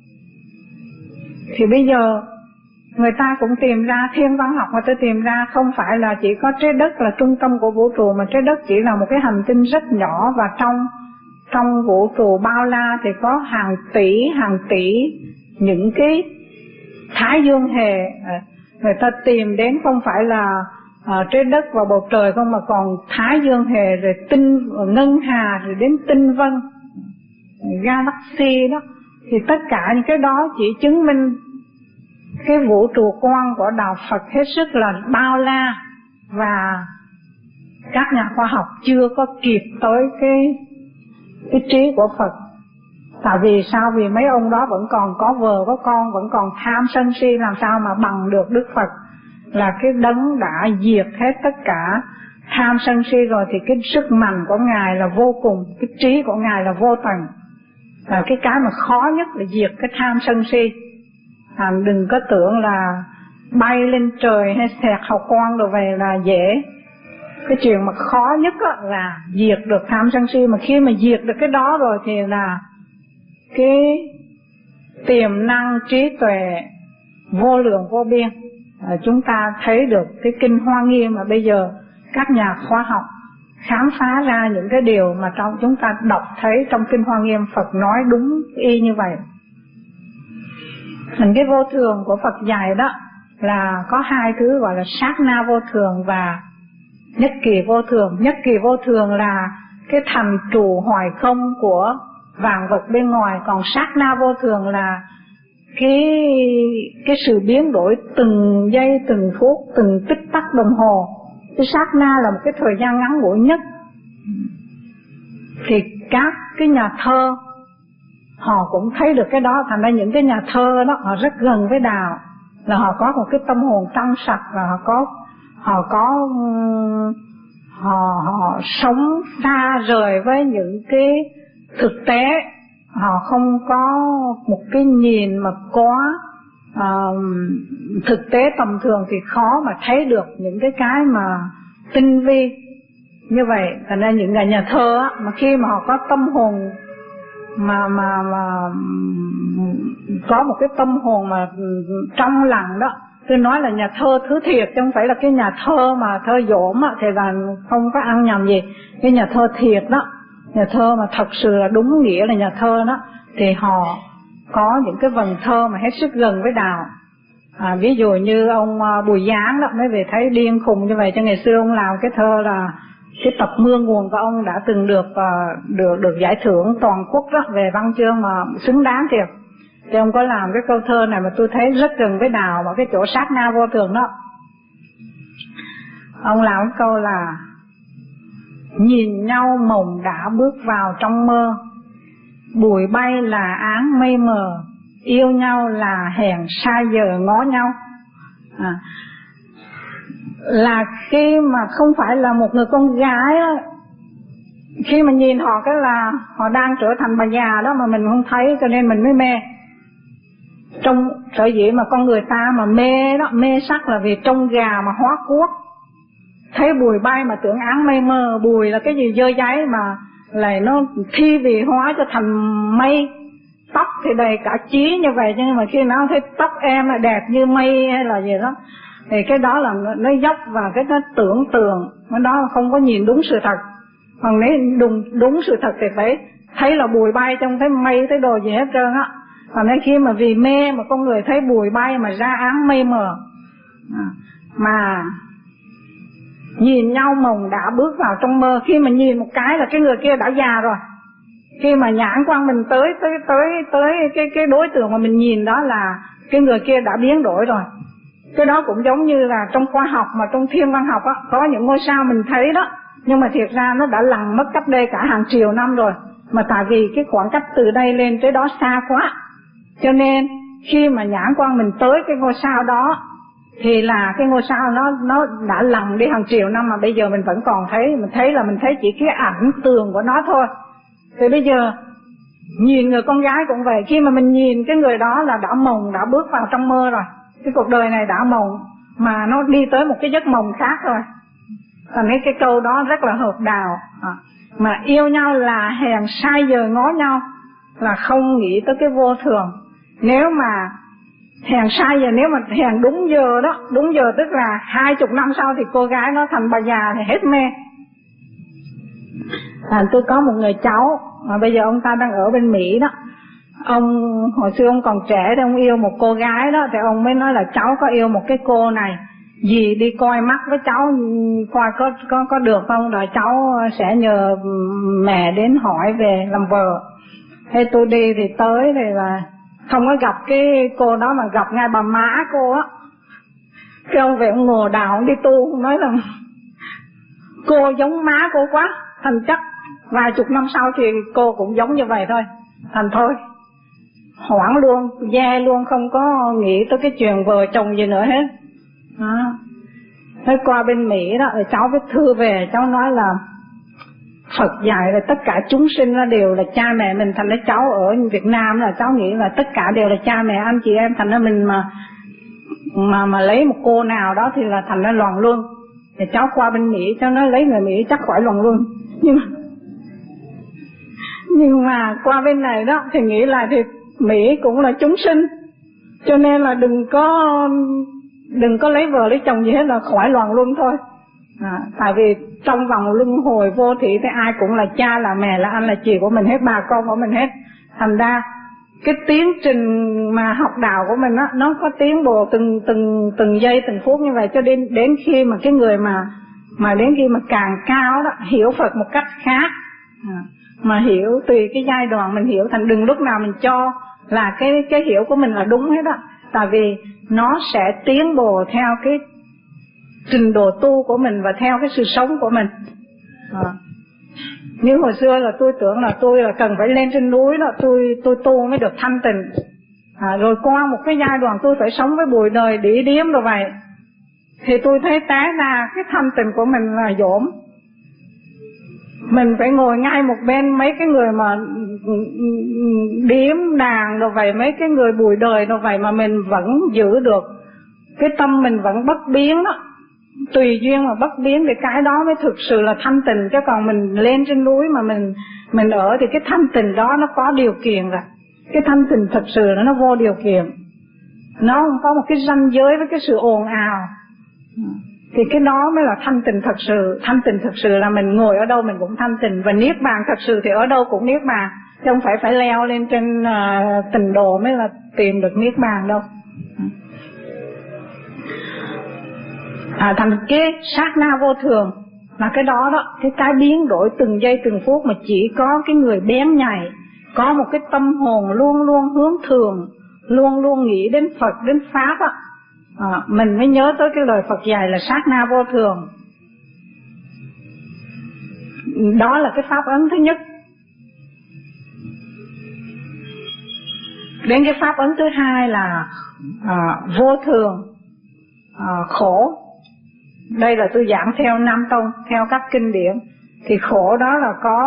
Thì bây giờ người ta cũng tìm ra, thiên văn học người ta tìm ra không phải là chỉ có trái đất là trung tâm của vũ trụ, mà trái đất chỉ là một cái hành tinh rất nhỏ, và trong trong vũ trụ bao la thì có hàng tỷ hàng tỷ những cái thái dương hệ. Người ta tìm đến không phải là uh, trái đất và bầu trời không, mà còn thái dương hệ, rồi tinh ngân hà, rồi đến tinh vân, galaxy đó. Thì tất cả những cái đó chỉ chứng minh cái vũ trụ quan của đạo Phật hết sức là bao la, và các nhà khoa học chưa có kịp tới cái cái trí của Phật. Tại vì sao? Vì mấy ông đó vẫn còn có vợ có con, vẫn còn tham sân si, làm sao mà bằng được Đức Phật là cái đấng đã diệt hết tất cả tham sân si rồi. Thì cái sức mạnh của Ngài là vô cùng, cái trí của Ngài là vô tận. Và cái cái mà khó nhất là diệt cái tham sân si. À, đừng có tưởng là bay lên trời hay xẹt hào quang rồi về là dễ. Cái chuyện mà khó nhất là diệt được tham sân si. Mà khi mà diệt được cái đó rồi thì là cái tiềm năng trí tuệ vô lượng vô biên. À, chúng ta thấy được cái Kinh Hoa Nghiêm mà bây giờ các nhà khoa học khám phá ra những cái điều mà trong chúng ta đọc thấy trong Kinh Hoa Nghiêm, Phật nói đúng y như vậy. Thành cái vô thường của Phật dạy đó là có hai thứ gọi là sát na vô thường và nhất kỳ vô thường. Nhất kỳ vô thường là cái thành trụ hoài không của vạn vật bên ngoài, còn sát na vô thường là cái cái sự biến đổi từng giây, từng phút, từng tích tắc đồng hồ. Cái sát na là một cái thời gian ngắn ngủi nhất. Thì các cái nhà thơ họ cũng thấy được cái đó, thành ra những cái nhà thơ đó họ rất gần với đạo, là họ có một cái tâm hồn trong sạch, và họ có họ có họ họ sống xa rời với những cái thực tế, họ không có một cái nhìn mà quá uh, thực tế tầm thường, thì khó mà thấy được những cái cái mà tinh vi như vậy. Thành ra những người nhà thơ á, mà khi mà họ có tâm hồn mà mà mà có một cái tâm hồn mà trong lặng đó, tôi nói là nhà thơ thứ thiệt, chứ không phải là cái nhà thơ mà thơ dỗm á, thì là không có ăn nhầm gì. Cái nhà thơ thiệt đó, nhà thơ mà thật sự là đúng nghĩa là nhà thơ đó, thì họ có những cái vần thơ mà hết sức gần với đạo. À, ví dụ như ông Bùi Giáng đó, mấy vị thấy điên khùng như vậy, cho ngày xưa ông làm cái thơ là cái tập Mưa Nguồn của ông đã từng được uh, được được giải thưởng toàn quốc đó, về văn chương mà xứng đáng thiệt. Thì ông có làm cái câu thơ này mà tôi thấy rất gần với đạo, mà cái chỗ sát na vô thường đó. Ông làm cái câu là: nhìn nhau mộng đã bước vào trong mơ, bụi bay là áng mây mờ, yêu nhau là hẹn sai giờ ngó nhau. À, là khi mà không phải là một người con gái đó, khi mà nhìn họ cái là họ đang trở thành bà già đó mà mình không thấy, cho nên mình mới mê. Trong sở dĩ mà con người ta mà mê đó, mê sắc là vì trông gà mà hóa cuốc, thấy bụi bay mà tưởng áng mây mơ. Bụi là cái gì dơ giấy mà lại nó thi vị hóa cho thành mây. Tóc thì đầy cả chí như vậy, nhưng mà khi nào thấy tóc em là đẹp như mây hay là gì đó, thì cái đó là nó dốc và cái nó tưởng tượng, cái đó không có nhìn đúng sự thật. Còn nếu đúng, đúng sự thật thì phải thấy là bụi bay, trong thấy mây, thấy đồ gì hết trơn á. Còn nên khi mà vì mê mà con người thấy bụi bay mà ra áng mây mờ, à, mà nhìn nhau mộng đã bước vào trong mơ. Khi mà nhìn một cái là cái người kia đã già rồi. Khi mà nhãn quan mình tới tới tới tới cái cái đối tượng mà mình nhìn đó là cái người kia đã biến đổi rồi. Cái đó cũng giống như là trong khoa học mà trong thiên văn học á, có những ngôi sao mình thấy đó, nhưng mà thiệt ra nó đã lặn mất cách đây cả hàng triệu năm rồi. Mà tại vì cái khoảng cách từ đây lên tới đó xa quá, cho nên khi mà nhãn quan mình tới cái ngôi sao đó thì là cái ngôi sao nó nó đã lặn đi hàng triệu năm mà bây giờ mình vẫn còn thấy. Mình thấy là mình thấy chỉ cái ảnh tường của nó thôi. Thì bây giờ nhìn người con gái cũng vậy, khi mà mình nhìn cái người đó là đã mộng, đã bước vào trong mơ rồi. Cái cuộc đời này đã mộng mà nó đi tới một cái giấc mộng khác rồi. Thành cái cái câu đó rất là hợp đạo. À, mà yêu nhau là hẹn sai giờ ngó nhau, là không nghĩ tới cái vô thường. Nếu mà hẹn sai giờ, nếu mà hẹn đúng giờ đó, đúng giờ tức là hai chục năm sau thì cô gái nó thành bà già thì hết mê. À, tôi có một người cháu mà bây giờ ông ta đang ở bên Mỹ đó. Ông hồi xưa ông còn trẻ thì ông yêu một cô gái đó, thì ông mới nói là cháu có yêu một cái cô này, dì đi coi mắt với cháu coi có có có được không, rồi cháu sẽ nhờ mẹ đến hỏi về làm vợ. Thế tôi đi thì tới thì là không có gặp cái cô đó mà gặp ngay bà má cô á. Cái ông về ông ngồi đào ông đi tu, ông nói là cô giống má cô quá, thành chắc vài chục năm sau thì cô cũng giống như vậy thôi. Thành thôi hoảng luôn, dè luôn, không có nghĩ tới cái chuyện vợ chồng gì nữa hết. Đó. Thế qua bên Mỹ đó, rồi cháu viết thư về, cháu nói là Phật dạy là tất cả chúng sinh là đều là cha mẹ mình. Thành ra cháu ở Việt Nam là cháu nghĩ là tất cả đều là cha mẹ anh chị em. Thành ra mình mà mà mà lấy một cô nào đó thì là thành ra loạn luôn. Thì cháu qua bên Mỹ, cháu nói lấy người Mỹ chắc khỏi loạn luôn. Nhưng mà nhưng mà qua bên này đó thì nghĩ là thì Mỹ cũng là chúng sinh, cho nên là đừng có đừng có lấy vợ lấy chồng gì hết, là khỏi loạn luân thôi. À, tại vì trong vòng luân hồi vô thị thì ai cũng là cha, là mẹ, là anh, là chị của mình hết, bà con của mình hết. Thành ra cái tiến trình mà học đạo của mình á, nó có tiến bộ từng từng từng giây từng phút như vậy, cho đến đến khi mà cái người mà mà đến khi mà càng cao đó hiểu Phật một cách khác. À, mà hiểu tùy cái giai đoạn mình hiểu, thành đừng lúc nào mình cho là cái cái hiểu của mình là đúng hết á. Tại vì nó sẽ tiến bộ theo cái trình độ tu của mình và theo cái sự sống của mình. À, như hồi xưa là tôi tưởng là tôi là cần phải lên trên núi đó, tôi tôi tu mới được thanh tịnh. À, rồi qua một cái giai đoạn tôi phải sống với bụi đời đĩ điếm rồi vậy, thì tôi thấy té ra cái thanh tịnh của mình là dỗm. Mình phải ngồi ngay một bên mấy cái người mà điếm đàn rồi vậy, mấy cái người bụi đời rồi vậy, mà mình vẫn giữ được cái tâm mình vẫn bất biến đó, tùy duyên mà bất biến, thì cái đó mới thực sự là thanh tịnh. Chứ còn mình lên trên núi mà mình mình ở thì cái thanh tịnh đó nó có điều kiện rồi. Cái thanh tịnh thật sự là nó vô điều kiện, nó không có một cái ranh giới với cái sự ồn ào, thì cái đó mới là thanh tịnh thật sự. Thanh tịnh thật sự là mình ngồi ở đâu mình cũng thanh tịnh, và niết bàn thật sự thì ở đâu cũng niết bàn, chứ không phải phải leo lên trên uh, tịnh độ mới là tìm được niết bàn đâu. à, thành cái sát na vô thường là cái đó đó, cái cái biến đổi từng giây từng phút mà chỉ có cái người bén nhạy, có một cái tâm hồn luôn luôn hướng thường, luôn luôn nghĩ đến Phật đến Pháp á, à, mình mới nhớ tới cái lời Phật dạy là sát na vô thường. Đó là cái pháp ấn thứ nhất. Đến cái pháp ấn thứ hai là à, vô thường, à, khổ. Đây là tôi giảng theo Nam Tông, theo các kinh điển. Thì khổ đó là có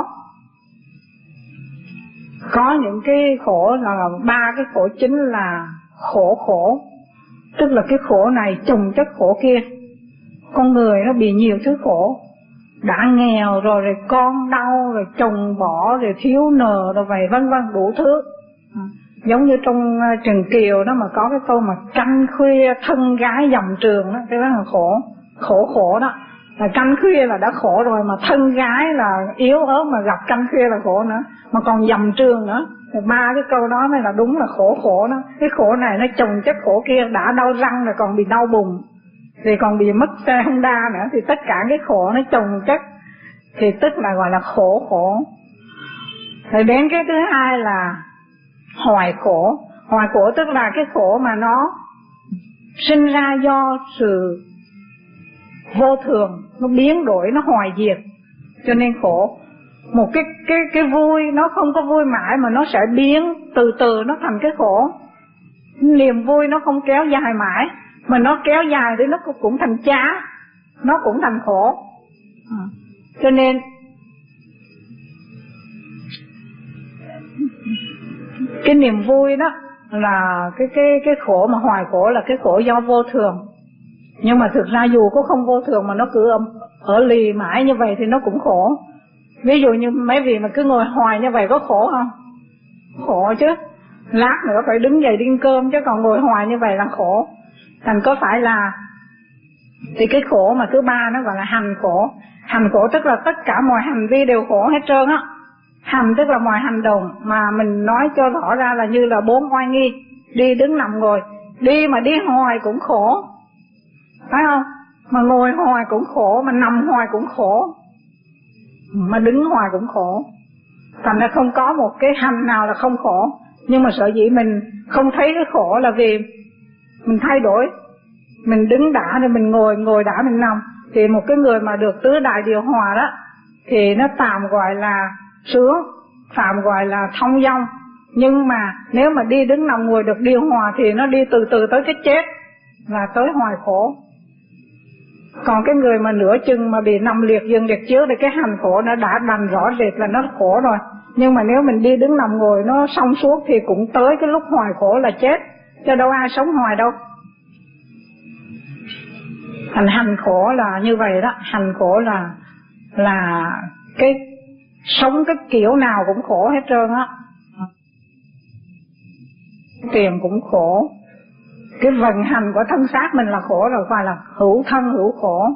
Có những cái khổ là ba cái khổ chính là khổ khổ. Tức là cái khổ này chồng chất khổ kia. Con người nó bị nhiều thứ khổ. Đã nghèo rồi, rồi con đau, rồi chồng bỏ, rồi thiếu nợ, rồi vậy vân vân đủ thứ. À, giống như trong uh, Trần Kiều đó mà có cái câu mà canh khuya thân gái dầm trường đó, cái đó là khổ. Khổ khổ đó, là canh khuya là đã khổ rồi, mà thân gái là yếu ớt mà gặp canh khuya là khổ nữa, mà còn dầm trường nữa. Thì ba cái câu đó mới là đúng là khổ khổ đó. Cái khổ này nó chồng chất khổ kia, đã đau răng rồi còn bị đau bụng, thì còn bị mất xe Honda nữa, thì tất cả cái khổ nó chồng chất, thì tức là gọi là khổ khổ. Rồi đến cái thứ hai là hoài khổ. Hoài khổ tức là cái khổ mà nó sinh ra do sự vô thường, nó biến đổi, nó hoài diệt, cho nên khổ. Một cái cái cái vui nó không có vui mãi mà nó sẽ biến từ từ nó thành cái khổ. Niềm vui nó không kéo dài mãi, mà nó kéo dài thì nó cũng thành chán, nó cũng thành khổ. À, cho nên cái niềm vui đó là cái cái cái khổ mà hoài khổ là cái khổ do vô thường. Nhưng mà thực ra dù có không vô thường mà nó cứ ở lì mãi như vậy thì nó cũng khổ. Ví dụ như mấy vị mà cứ ngồi hoài như vậy có khổ không? Khổ chứ. Lát nữa phải đứng dậy đi ăn cơm, chứ còn ngồi hoài như vậy là khổ. Thành có phải là thì cái khổ mà thứ ba nó gọi là hành khổ. Hành khổ tức là tất cả mọi hành vi đều khổ hết trơn á. Hành tức là mọi hành động, mà mình nói cho rõ ra là như là bốn oai nghi: đi đứng nằm ngồi. Đi mà đi hoài cũng khổ, phải không? Mà ngồi hoài cũng khổ, mà nằm hoài cũng khổ, mà đứng hoài cũng khổ. Thành ra không có một cái hành nào là không khổ. Nhưng mà sợ dĩ mình không thấy cái khổ là vì mình thay đổi. Mình đứng đã rồi mình ngồi, ngồi đã mình nằm. Thì một cái người mà được tứ đại điều hòa đó thì nó tạm gọi là sướng, tạm gọi là thông dong. Nhưng mà nếu mà đi đứng nằm ngồi được điều hòa thì nó đi từ từ tới cái chết, là tới hoài khổ. Còn cái người mà nửa chừng mà bị nằm liệt giường liệt chiếu thì cái hành khổ nó đã đành rõ rệt là nó khổ rồi. Nhưng mà nếu mình đi đứng nằm ngồi nó xong suốt thì cũng tới cái lúc hoài khổ là chết, chứ đâu ai sống hoài đâu. Thành hành khổ là như vậy đó. Hành khổ là là cái sống cái kiểu nào cũng khổ hết trơn á. Tiền cũng khổ. Cái vận hành của thân xác mình là khổ rồi, gọi là hữu thân hữu khổ.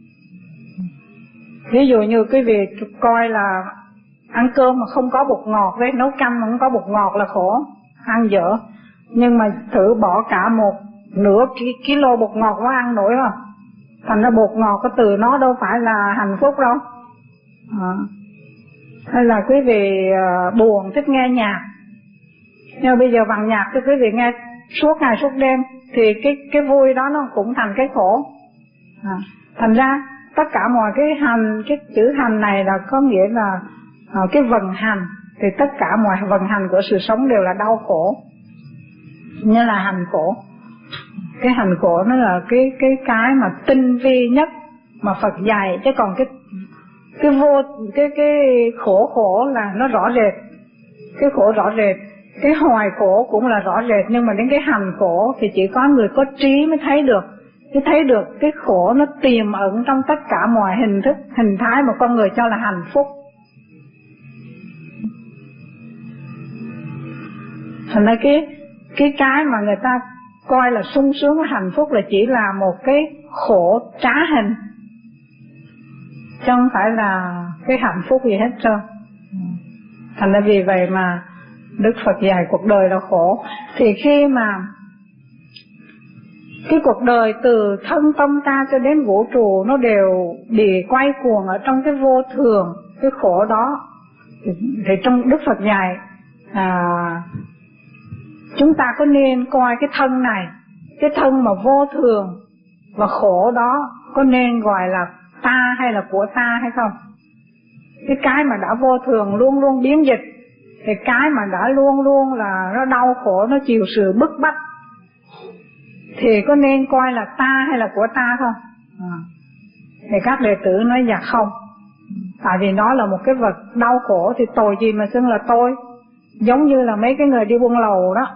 Ví dụ như quý vị coi là ăn cơm mà không có bột ngọt với nấu canh mà không có bột ngọt là khổ, ăn dở. Nhưng mà thử bỏ cả một nửa kilo bột ngọt có ăn nổi không? Thành ra bột ngọt có từ nó đâu phải là hạnh phúc đâu. À. Hay là quý vị uh, buồn thích nghe nhạc, nhưng bây giờ bằng nhạc cho quý vị nghe suốt ngày suốt đêm thì cái cái vui đó nó cũng thành cái khổ. À. Thành ra tất cả mọi cái hành, cái chữ hành này là có nghĩa là uh, cái vận hành. Thì tất cả mọi vận hành của sự sống đều là đau khổ, như là hành khổ. Cái hành khổ nó là cái cái cái mà tinh vi nhất mà Phật dạy, chứ còn cái cái vô cái cái khổ khổ là nó rõ rệt, cái khổ rõ rệt. Cái hoài khổ cũng là rõ rệt, nhưng mà đến cái hành khổ thì chỉ có người có trí mới thấy được. Cái thấy được cái khổ nó tiềm ẩn trong tất cả mọi hình thức, hình thái mà con người cho là hạnh phúc. Thành ra cái cái cái mà người ta coi là sung sướng hạnh phúc là chỉ là một cái khổ trá hình, chứ không phải là cái hạnh phúc gì hết trơn. Thành ra vì vậy mà Đức Phật dạy cuộc đời là khổ. Thì khi mà cái cuộc đời từ thân tâm ta cho đến vũ trụ nó đều bị quay cuồng ở trong cái vô thường, cái khổ đó. Thì, thì trong Đức Phật dạy à, chúng ta có nên coi cái thân này, cái thân mà vô thường và khổ đó có nên gọi là ta hay là của ta hay không? Cái cái mà đã vô thường luôn luôn biến dịch, thì cái mà đã luôn luôn là nó đau khổ, nó chịu sự bức bách, thì có nên coi là ta hay là của ta không? À. Thì các đệ tử nói dạ không. Tại vì nó là một cái vật đau khổ thì tội gì mà xưng là tôi. Giống như là mấy cái người đi buôn lậu đó,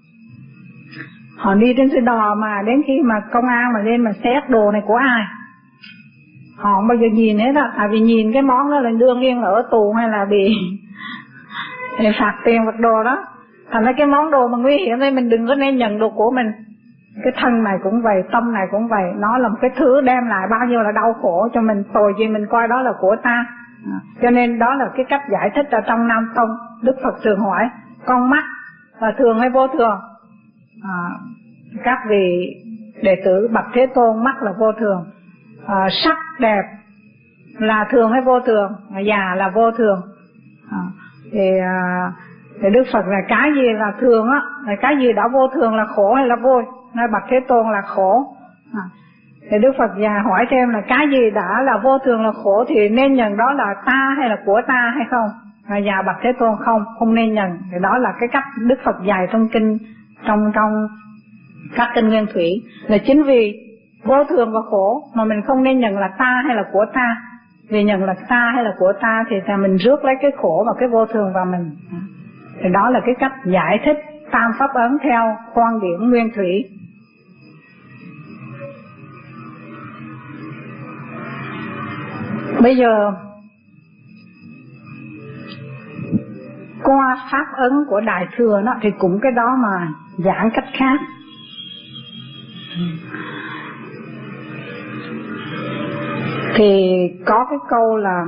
họ đi trên xe đò mà đến khi mà công an mà lên mà xét đồ này của ai, họ không bao giờ nhìn hết á. Tại vì nhìn cái món đó là đương nhiên là ở tù hay là bị thì phạt tiền vật đồ đó. Thành ra cái món đồ mà nguy hiểm đây mình đừng có nên nhận đồ của mình. Cái thân này cũng vậy, tâm này cũng vậy, nó là một cái thứ đem lại bao nhiêu là đau khổ cho mình, tội gì mình coi đó là của ta. À, cho nên đó là cái cách giải thích ở trong Nam Tông. Đức Phật thường hỏi con mắt là thường hay vô thường? À, các vị đệ tử bạch Thế Tôn mắt là vô thường. À, sắc đẹp là thường hay vô thường? À, già là vô thường. À, thì, à, thì Đức Phật là cái gì là thường á, là cái gì đã vô thường là khổ hay là vui? Nói bạch Thế Tôn là khổ. À, thì Đức Phật già hỏi thêm là cái gì đã là vô thường là khổ thì nên nhận đó là ta hay là của ta hay không? À, già bạch Thế Tôn không, không nên nhận. Thì đó là cái cách Đức Phật dạy trong kinh, trong trong các kinh nguyên thủy, là chính vì vô thường và khổ mà mình không nên nhận là ta hay là của ta. Vì nhận là ta hay là của ta thì mình rước lấy cái khổ và cái vô thường vào mình. Thì đó là cái cách giải thích tam pháp ấn theo quan điểm nguyên thủy. Bây giờ qua pháp ấn của Đại Thừa nó thì cũng cái đó mà giảng cách khác. Thì có cái câu là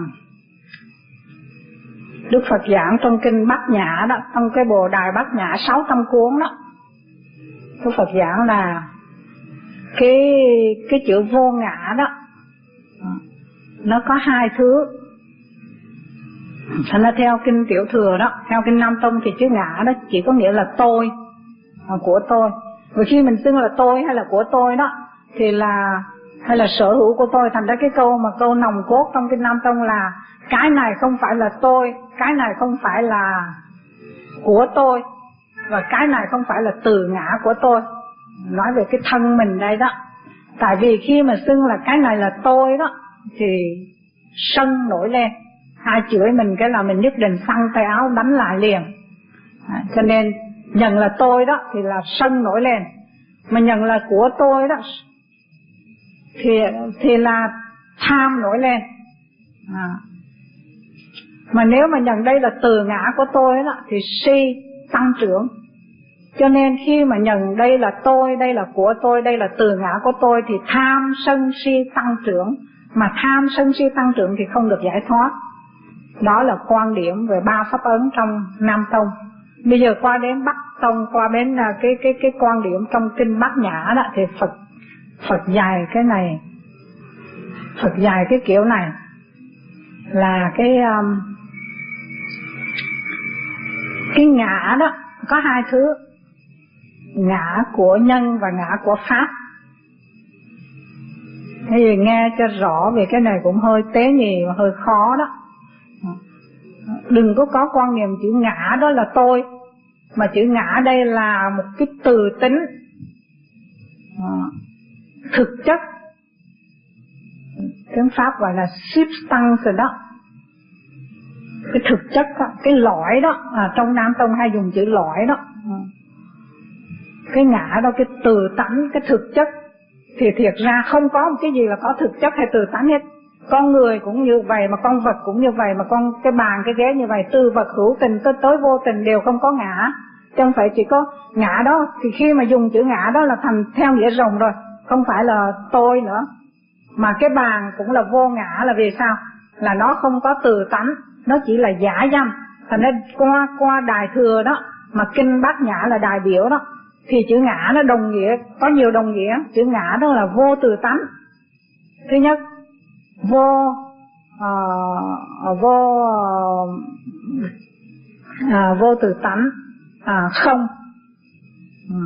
Đức Phật giảng trong kinh Bát Nhã đó, trong cái Bồ Đài Bát Nhã sáu trăm cuốn đó, Đức Phật giảng là cái cái chữ vô ngã đó nó có hai thứ. Thành ra theo kinh Tiểu Thừa đó, theo kinh Nam Tông thì chữ ngã đó chỉ có nghĩa là tôi, của tôi. Và khi mình xưng là tôi hay là của tôi đó thì là hay là sở hữu của tôi. Thành ra cái câu mà câu nòng cốt trong kinh Nam Tông là cái này không phải là tôi, cái này không phải là của tôi, và cái này không phải là từ ngã của tôi. Nói về cái thân mình đây đó. Tại vì khi mà xưng là cái này là tôi đó thì sân nổi lên, ai chửi mình cái là mình nhất định xăng tay áo đánh lại liền. À, cho nên nhận là tôi đó thì là sân nổi lên, mà nhận là của tôi đó thì thì là tham nổi lên. À, mà nếu mà nhận đây là từ ngã của tôi đó thì si tăng trưởng. Cho nên khi mà nhận đây là tôi, đây là của tôi, đây là từ ngã của tôi thì tham sân si tăng trưởng. Mà tham sân si tăng trưởng thì không được giải thoát. Đó là quan điểm về ba pháp ấn trong Nam Tông. Bây giờ qua đến Bắc Tông, qua đến cái cái cái quan điểm trong kinh Bát Nhã đó thì Phật Phật dạy cái này, Phật dạy cái kiểu này là cái um, cái ngã đó có hai thứ, ngã của nhân và ngã của pháp. Thế thì nghe cho rõ về cái này cũng hơi tế nhị và hơi khó đó. Đừng có có quan niệm chữ ngã đó là tôi, mà chữ ngã đây là một cái từ tính thực chất, tiếng Pháp gọi là substance đó, cái thực chất đó, cái lõi đó. À, trong Nam Tông hay dùng chữ lõi đó. Cái ngã đó, cái từ tánh, cái thực chất. Thì thiệt ra không có một cái gì là có thực chất hay từ tánh hết. Con người cũng như vậy, mà con vật cũng như vậy, mà con cái bàn cái ghế như vậy, từ vật hữu tình tới tới vô tình đều không có ngã. Chứ không phải chỉ có ngã đó. Thì khi mà dùng chữ ngã đó là thành theo nghĩa rộng rồi, không phải là tôi nữa. Mà cái bàn cũng là vô ngã là vì sao? Là nó không có từ tánh, nó chỉ là giả danh. Thành nên qua qua Đại Thừa đó, mà kinh Bát Nhã là đại biểu đó, thì chữ ngã nó đồng nghĩa, có nhiều đồng nghĩa. Chữ ngã đó là vô từ tánh. Thứ nhất, vô uh, vô uh, vô từ tánh, uh, không, ừ.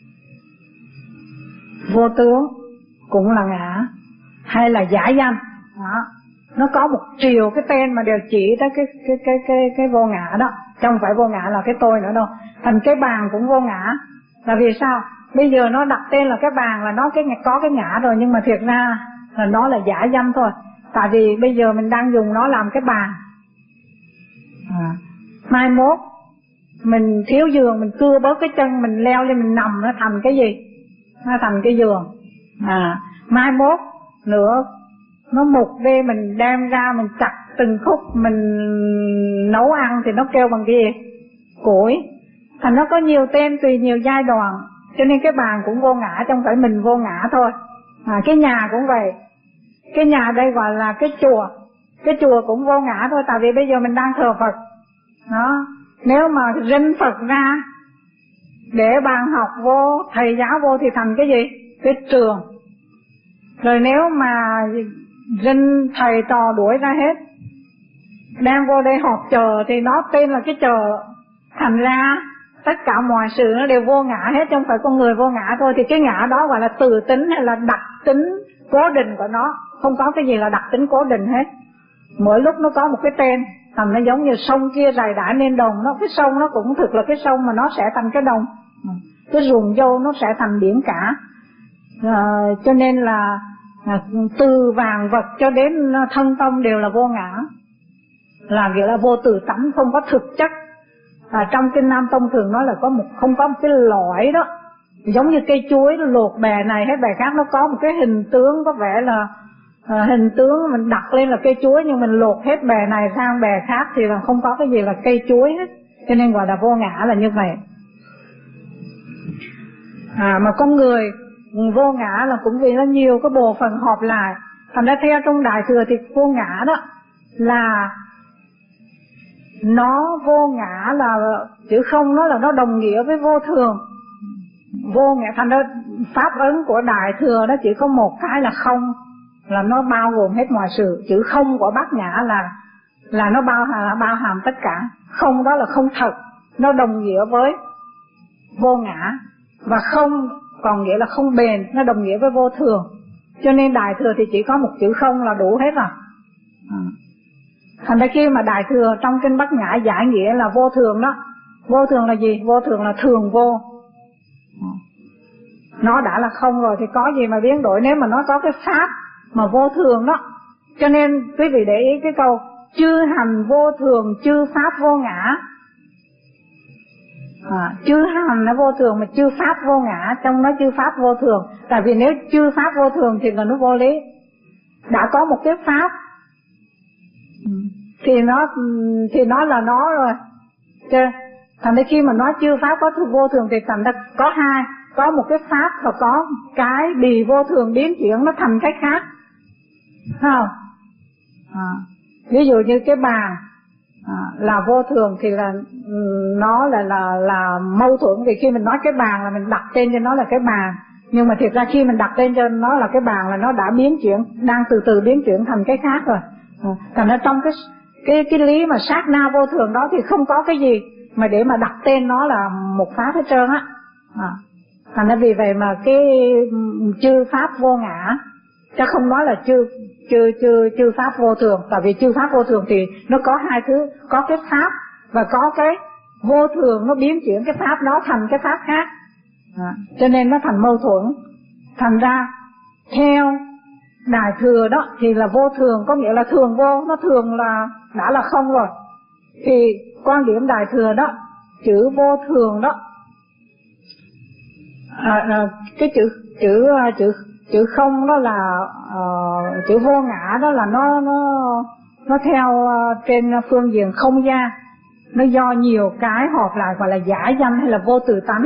Vô tướng cũng là ngã, hay là giả danh. Đó, nó có một triệu cái tên mà đều chỉ tới cái cái cái cái cái vô ngã đó, chứ không phải vô ngã là cái tôi nữa đâu. Thành cái bàn cũng vô ngã là vì sao? Bây giờ nó đặt tên là cái bàn là nó cái có cái ngã rồi, nhưng mà thiệt ra là nó là giả danh thôi. Tại vì bây giờ mình đang dùng nó làm cái bàn. À, mai mốt mình thiếu giường, mình cưa bớt cái chân, mình leo lên mình nằm, nó thành cái gì? Nó thành cái giường. À, mai mốt nữa nó mục đi, mình đem ra mình chặt từng khúc, mình nấu ăn thì nó kêu bằng cái gì? Củi. Thành nó có nhiều tên tùy nhiều giai đoạn, cho nên cái bàn cũng vô ngã, chứ không phải mình vô ngã thôi. À, cái nhà cũng vậy. Cái nhà đây gọi là cái chùa, cái chùa cũng vô ngã thôi, tại vì bây giờ mình đang thờ Phật. Đó, nếu mà rinh Phật ra để bàn học vô, thầy giáo vô thì thành cái gì? Cái trường. Rồi nếu mà rinh thầy trò đuổi ra hết, đem vô đây họp chợ thì nó tên là cái chợ. Thành ra tất cả mọi sự nó đều vô ngã hết, chứ không phải con người vô ngã thôi. Thì cái ngã đó gọi là từ tính hay là đặc tính cố định của nó, không có cái gì là đặc tính cố định hết. Mỗi lúc nó có một cái tên. Thành nó giống như sông kia rải rải lên đồng, nó cái sông nó cũng thực là cái sông mà nó sẽ thành cái đồng, cái ruộng dâu nó sẽ thành biển cả. À, cho nên là à, từ vàng vật cho đến thân tâm đều là vô ngã, là nghĩa là vô từ tánh, không có thực chất. À, trong kinh Nam Tông thường nói là có một không có một cái lõi đó, giống như cây chuối nó lột bè này hết bè khác, nó có một cái hình tướng có vẻ là à, hình tướng mình đặt lên là cây chuối, nhưng mình lột hết bè này sang bè khác thì là không có cái gì là cây chuối hết, cho nên gọi là vô ngã là như vậy. À, mà con người vô ngã là cũng vì nó nhiều cái bộ phận họp lại. Thành ra theo trong Đại Thừa thì vô ngã đó là nó vô ngã là chữ không, nó là nó đồng nghĩa với vô thường. Vô ngã, thành ra pháp ấn của Đại Thừa nó chỉ có một cái là không, là nó bao gồm hết mọi sự. Chữ không của Bát Nhã là là nó bao hàm, bao hàm tất cả. Không đó là không thật, nó đồng nghĩa với vô ngã. Và không còn nghĩa là không bền, nó đồng nghĩa với vô thường. Cho nên Đại Thừa thì chỉ có một chữ không là đủ hết rồi. À. Thành ra khi mà Đại Thừa trong kinh Bát Nhã giải nghĩa là vô thường đó. Vô thường là gì? Vô thường là thường vô. À. Nó đã là không rồi thì có gì mà biến đổi, nếu mà nó có cái pháp mà vô thường đó. Cho nên quý vị để ý cái câu chư hành vô thường, chư pháp vô ngã. À, chư hành nó vô thường mà chư pháp vô ngã, trong nó chư pháp vô thường. Tại vì nếu chư pháp vô thường thì là nó vô lý. Đã có một cái pháp thì nó thì nó là nó rồi. Chứ thành ra khi mà nói chư pháp có vô thường thì thành ra có hai, có một cái pháp và có cái bị vô thường biến chuyển nó thành cái khác. Thấy không? À, ví dụ như cái bàn à, là vô thường thì là nó là là là mâu thuẫn, vì khi mình nói cái bàn là mình đặt tên cho nó là cái bàn, nhưng mà thiệt ra khi mình đặt tên cho nó là cái bàn là nó đã biến chuyển, đang từ từ biến chuyển thành cái khác rồi. À, thành ra trong cái cái cái lý mà sát na vô thường đó thì không có cái gì mà để mà đặt tên nó là một pháp hết trơn á. À, thành ra vì vậy mà cái chư pháp vô ngã, chứ không nói là chư chư chư chư pháp vô thường. Tại vì chư pháp vô thường thì nó có hai thứ, có cái pháp và có cái vô thường, nó biến chuyển cái pháp đó thành cái pháp khác. À, cho nên nó thành mâu thuẫn. Thành ra theo Đại Thừa đó thì là vô thường có nghĩa là thường vô, nó thường là đã là không rồi. Thì quan điểm Đại Thừa đó, chữ vô thường đó, à, à, cái chữ chữ chữ chữ không đó là uh, chữ vô ngã đó là nó nó nó theo uh, trên phương diện không gian, nó do nhiều cái họp lại gọi là giả danh hay là vô từ tánh.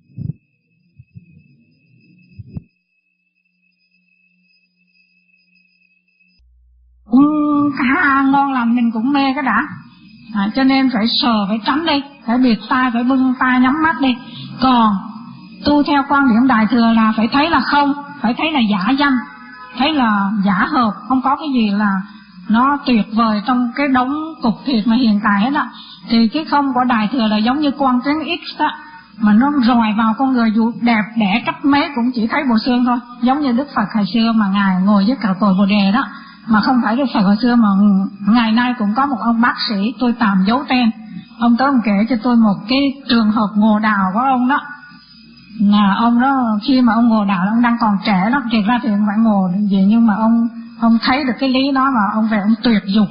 Uhm, à, ngon lành mình cũng mê cái đã, à, cho nên phải sờ, phải tránh đi, phải bịt tai, phải bưng tai nhắm mắt đi. Còn tu theo quan điểm Đại Thừa là phải thấy là không, phải thấy là giả danh, thấy là giả hợp, không có cái gì là nó tuyệt vời trong cái đống cục thịt mà hiện tại hết á. Thì cái không của Đại Thừa là giống như quan trấn X á, mà nó rọi vào con người dù đẹp đẽ cách mấy cũng chỉ thấy bộ xương thôi. Giống như Đức Phật hồi xưa mà Ngài ngồi với cạo tội Bồ Đề đó, mà không phải Đức Phật hồi xưa mà ngày nay cũng có một ông bác sĩ, tôi tạm giấu tên. Ông tới ông kể cho tôi một cái trường hợp ngộ đạo của ông đó. Là ông đó khi mà ông ngộ đạo, ông đang còn trẻ lắm, thiệt ra thì ông phải ngộ gì, nhưng mà ông ông thấy được cái lý đó mà ông về ông tuyệt dục.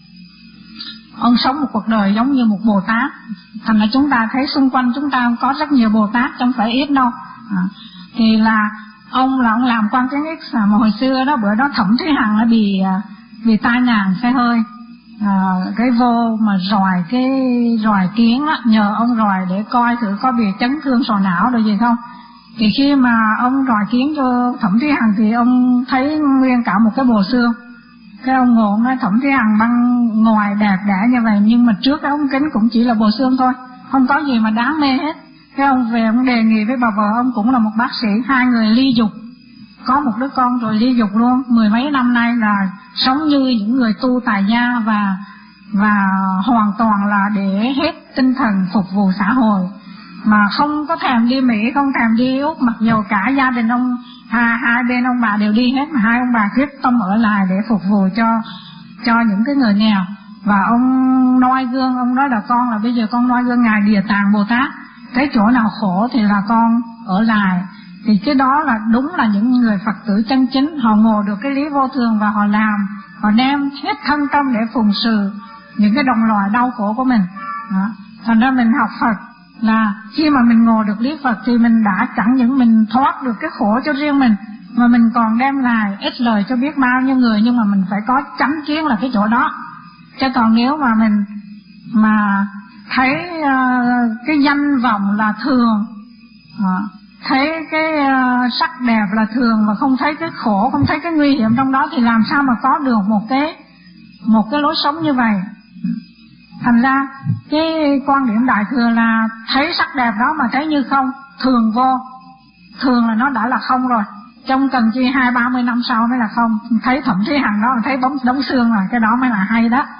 Ông sống một cuộc đời giống như một Bồ Tát. Thành ra chúng ta thấy xung quanh chúng ta có rất nhiều Bồ Tát, chẳng phải ít đâu. À, thì là ông là ông làm quan trấn X, mà hồi xưa đó, bữa đó Thẩm Thúy Hằng nó bị bị tai nạn xe hơi, à, cái vô mà rọi cái rọi kiến á, nhờ ông rọi để coi thử có bị chấn thương sọ não rồi gì không. Thì khi mà ông rọi kiến cho Thẩm Thúy Hằng thì ông thấy nguyên cả một cái bộ xương. Cái ông ngộ nói Thẩm Thúy Hằng băng ngoài đẹp đẽ như vậy, nhưng mà trước cái ống kính cũng chỉ là bộ xương thôi, không có gì mà đáng mê hết. Cái ông về ông đề nghị với bà vợ ông cũng là một bác sĩ, hai người ly dục, có một đứa con rồi ly dục luôn. Mười mấy năm nay là sống như những người tu tại gia, và và hoàn toàn là để hết tinh thần phục vụ xã hội, mà không có thèm đi Mỹ, không thèm đi Úc, mặc dù cả gia đình ông hai, hai bên ông bà đều đi hết, mà hai ông bà quyết tâm ở lại để phục vụ cho cho những cái người nghèo. Và ông noi gương, ông nói là con là bây giờ con noi gương Ngài Địa Tạng Bồ Tát, cái chỗ nào khổ thì là con ở lại. Thì cái đó là đúng là những người Phật tử chân chính, họ ngộ được cái lý vô thường và họ làm, họ đem hết thân tâm để phụng sự những cái đồng loại đau khổ của mình. Đó. Thành ra mình học Phật là khi mà mình ngộ được lý Phật thì mình đã chẳng những mình thoát được cái khổ cho riêng mình, mà mình còn đem lại ích lợi cho biết bao nhiêu người. Nhưng mà mình phải có chánh kiến là cái chỗ đó. Chứ còn nếu mà mình mà thấy uh, cái danh vọng là thường, uh, thấy cái uh, sắc đẹp là thường, mà không thấy cái khổ, không thấy cái nguy hiểm trong đó, thì làm sao mà có được một cái một cái lối sống như vậy. Thành ra cái quan điểm Đại Thừa là thấy sắc đẹp đó mà thấy như không, thường vô. Thường là nó đã là không rồi, trong cần chi hai ba mươi năm sau mới là không. Thấy Thẩm Thúy Hằng đó, thấy bóng đống xương là cái đó mới là hay đó.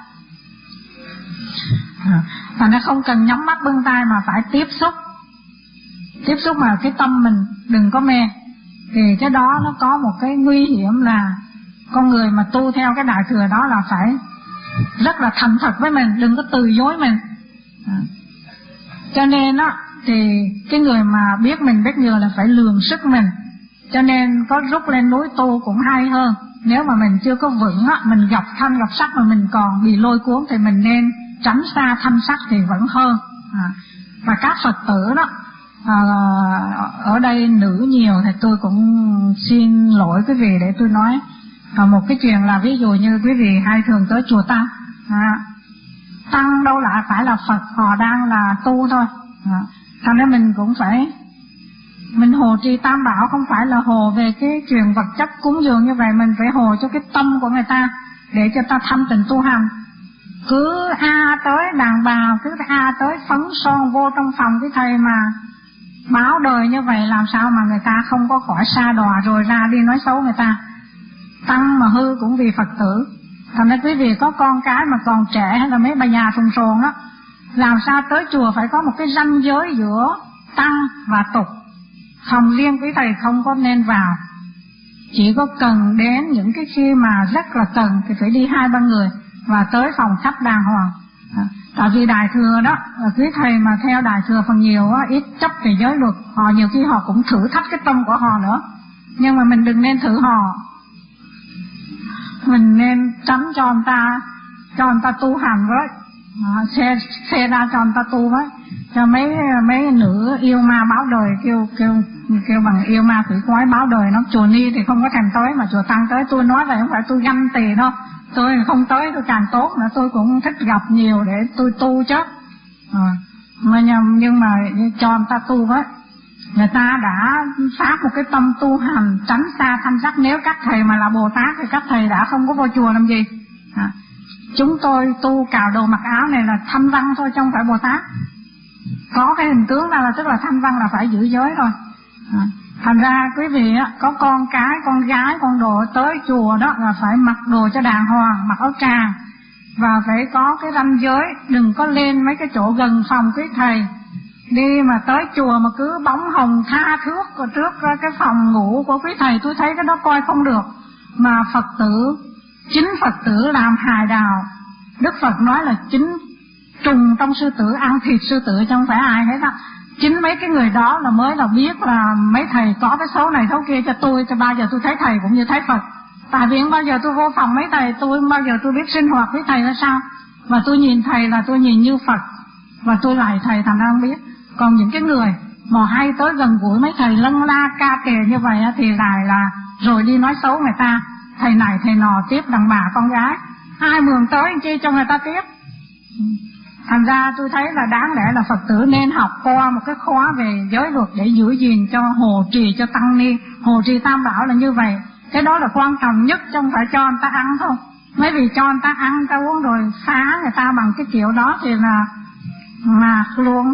Thành ra không cần nhắm mắt bưng tay mà phải tiếp xúc. Tiếp xúc mà cái tâm mình đừng có mê. Thì cái đó nó có một cái nguy hiểm là con người mà tu theo cái Đại Thừa đó là phải rất là thành thật với mình, đừng có từ dối mình. À. Cho nên á thì cái người mà biết mình biết người là phải lường sức mình. Cho nên có rút lên núi tu cũng hay hơn. Nếu mà mình chưa có vững á, mình gặp thanh gặp sắc mà mình còn bị lôi cuốn thì mình nên tránh xa thanh sắc thì vẫn hơn. À. Và các Phật tử đó, à, ở đây nữ nhiều thì tôi cũng xin lỗi quý vị để tôi nói à, một cái chuyện là ví dụ như quý vị hay thường tới chùa Tăng, à, Tăng đâu lại phải là Phật, họ đang là tu thôi. À, thành ra mình cũng phải mình hồ trì Tam Bảo, không phải là hồ về cái chuyện vật chất cúng dường như vậy, mình phải hồ cho cái tâm của người ta để cho ta thanh tịnh tu hành. Cứ a tới đàn bà, cứ a tới phấn son vô trong phòng cái thầy mà báo đời như vậy, làm sao mà người ta không có khỏi sa đọa rồi ra đi nói xấu người ta. Tăng mà hư cũng vì Phật tử. Thành ra quý vị có con cái mà còn trẻ hay là mấy bà già phùng sồn đó, làm sao tới chùa phải có một cái ranh giới giữa tăng và tục. Phòng riêng quý thầy không có nên vào, chỉ có cần đến những cái khi mà rất là cần thì phải đi hai ba người và tới phòng khách đàng hoàng. À, tại vì Đại Thừa đó, quý thầy mà theo Đại Thừa phần nhiều á, ít chấp về giới luật, họ nhiều khi họ cũng thử thách cái tâm của họ nữa. Nhưng mà mình đừng nên thử họ, mình nên tránh cho người ta, cho người ta tu hành với, à, xe, xe ra cho người ta tu với. Cho mấy mấy nữ yêu ma báo đời, kêu kêu kêu bằng yêu ma quỷ quái báo đời, nó chùa Ni thì không có thèm tới, mà chùa Tăng tới. Tôi nói vậy không phải tôi ganh tì đâu, tôi không tới tôi càng tốt nữa, tôi cũng thích gặp nhiều để tôi tu chứ. À, mà nhưng mà cho người ta tu với, người ta đã phát một cái tâm tu hành tránh xa thanh sắc. Nếu các thầy mà là Bồ Tát thì các thầy đã không có vô chùa làm gì. À, chúng tôi tu cạo đồ mặc áo này là thanh văn thôi chứ không phải Bồ Tát. Có cái hình tướng đó là tức là thanh văn là phải giữ giới rồi. À, thành ra quý vị á, có con cái, con gái, con đồ tới chùa đó là phải mặc đồ cho đàng hoàng, mặc áo tràng và phải có cái ranh giới, đừng có lên mấy cái chỗ gần phòng quý thầy. Đi mà tới chùa mà cứ bóng hồng tha thước ở trước cái phòng ngủ của quý thầy, tôi thấy cái đó coi không được. Mà Phật tử, chính Phật tử làm hài đào. Đức Phật nói là chính trùng trong sư tử ăn thịt sư tử, chứ không phải ai hết á. Chính mấy cái người đó là mới là biết là mấy thầy có cái xấu này xấu kia cho tôi, cho bao giờ tôi thấy thầy cũng như thấy Phật. Tại vì bao giờ tôi vô phòng mấy thầy, tôi bao giờ tôi biết sinh hoạt với thầy là sao. Và tôi nhìn thầy là tôi nhìn như Phật, và tôi lại thầy thành ra không biết. Còn những cái người mà hay tới gần gũi mấy thầy lân la ca kề như vậy thì lại là rồi đi nói xấu người ta, thầy này thầy nọ tiếp đàn bà con gái, ai mường tới chi cho người ta tiếp. Thành ra tôi thấy là đáng lẽ là Phật tử nên học qua một cái khóa về giới luật để giữ gìn cho hộ trì cho tăng ni. Hộ trì tam bảo là như vậy, cái đó là quan trọng nhất, chứ không phải cho người ta ăn thôi. Mấy vì cho người ta ăn, người ta uống rồi phá người ta bằng cái kiểu đó thì là mà luôn.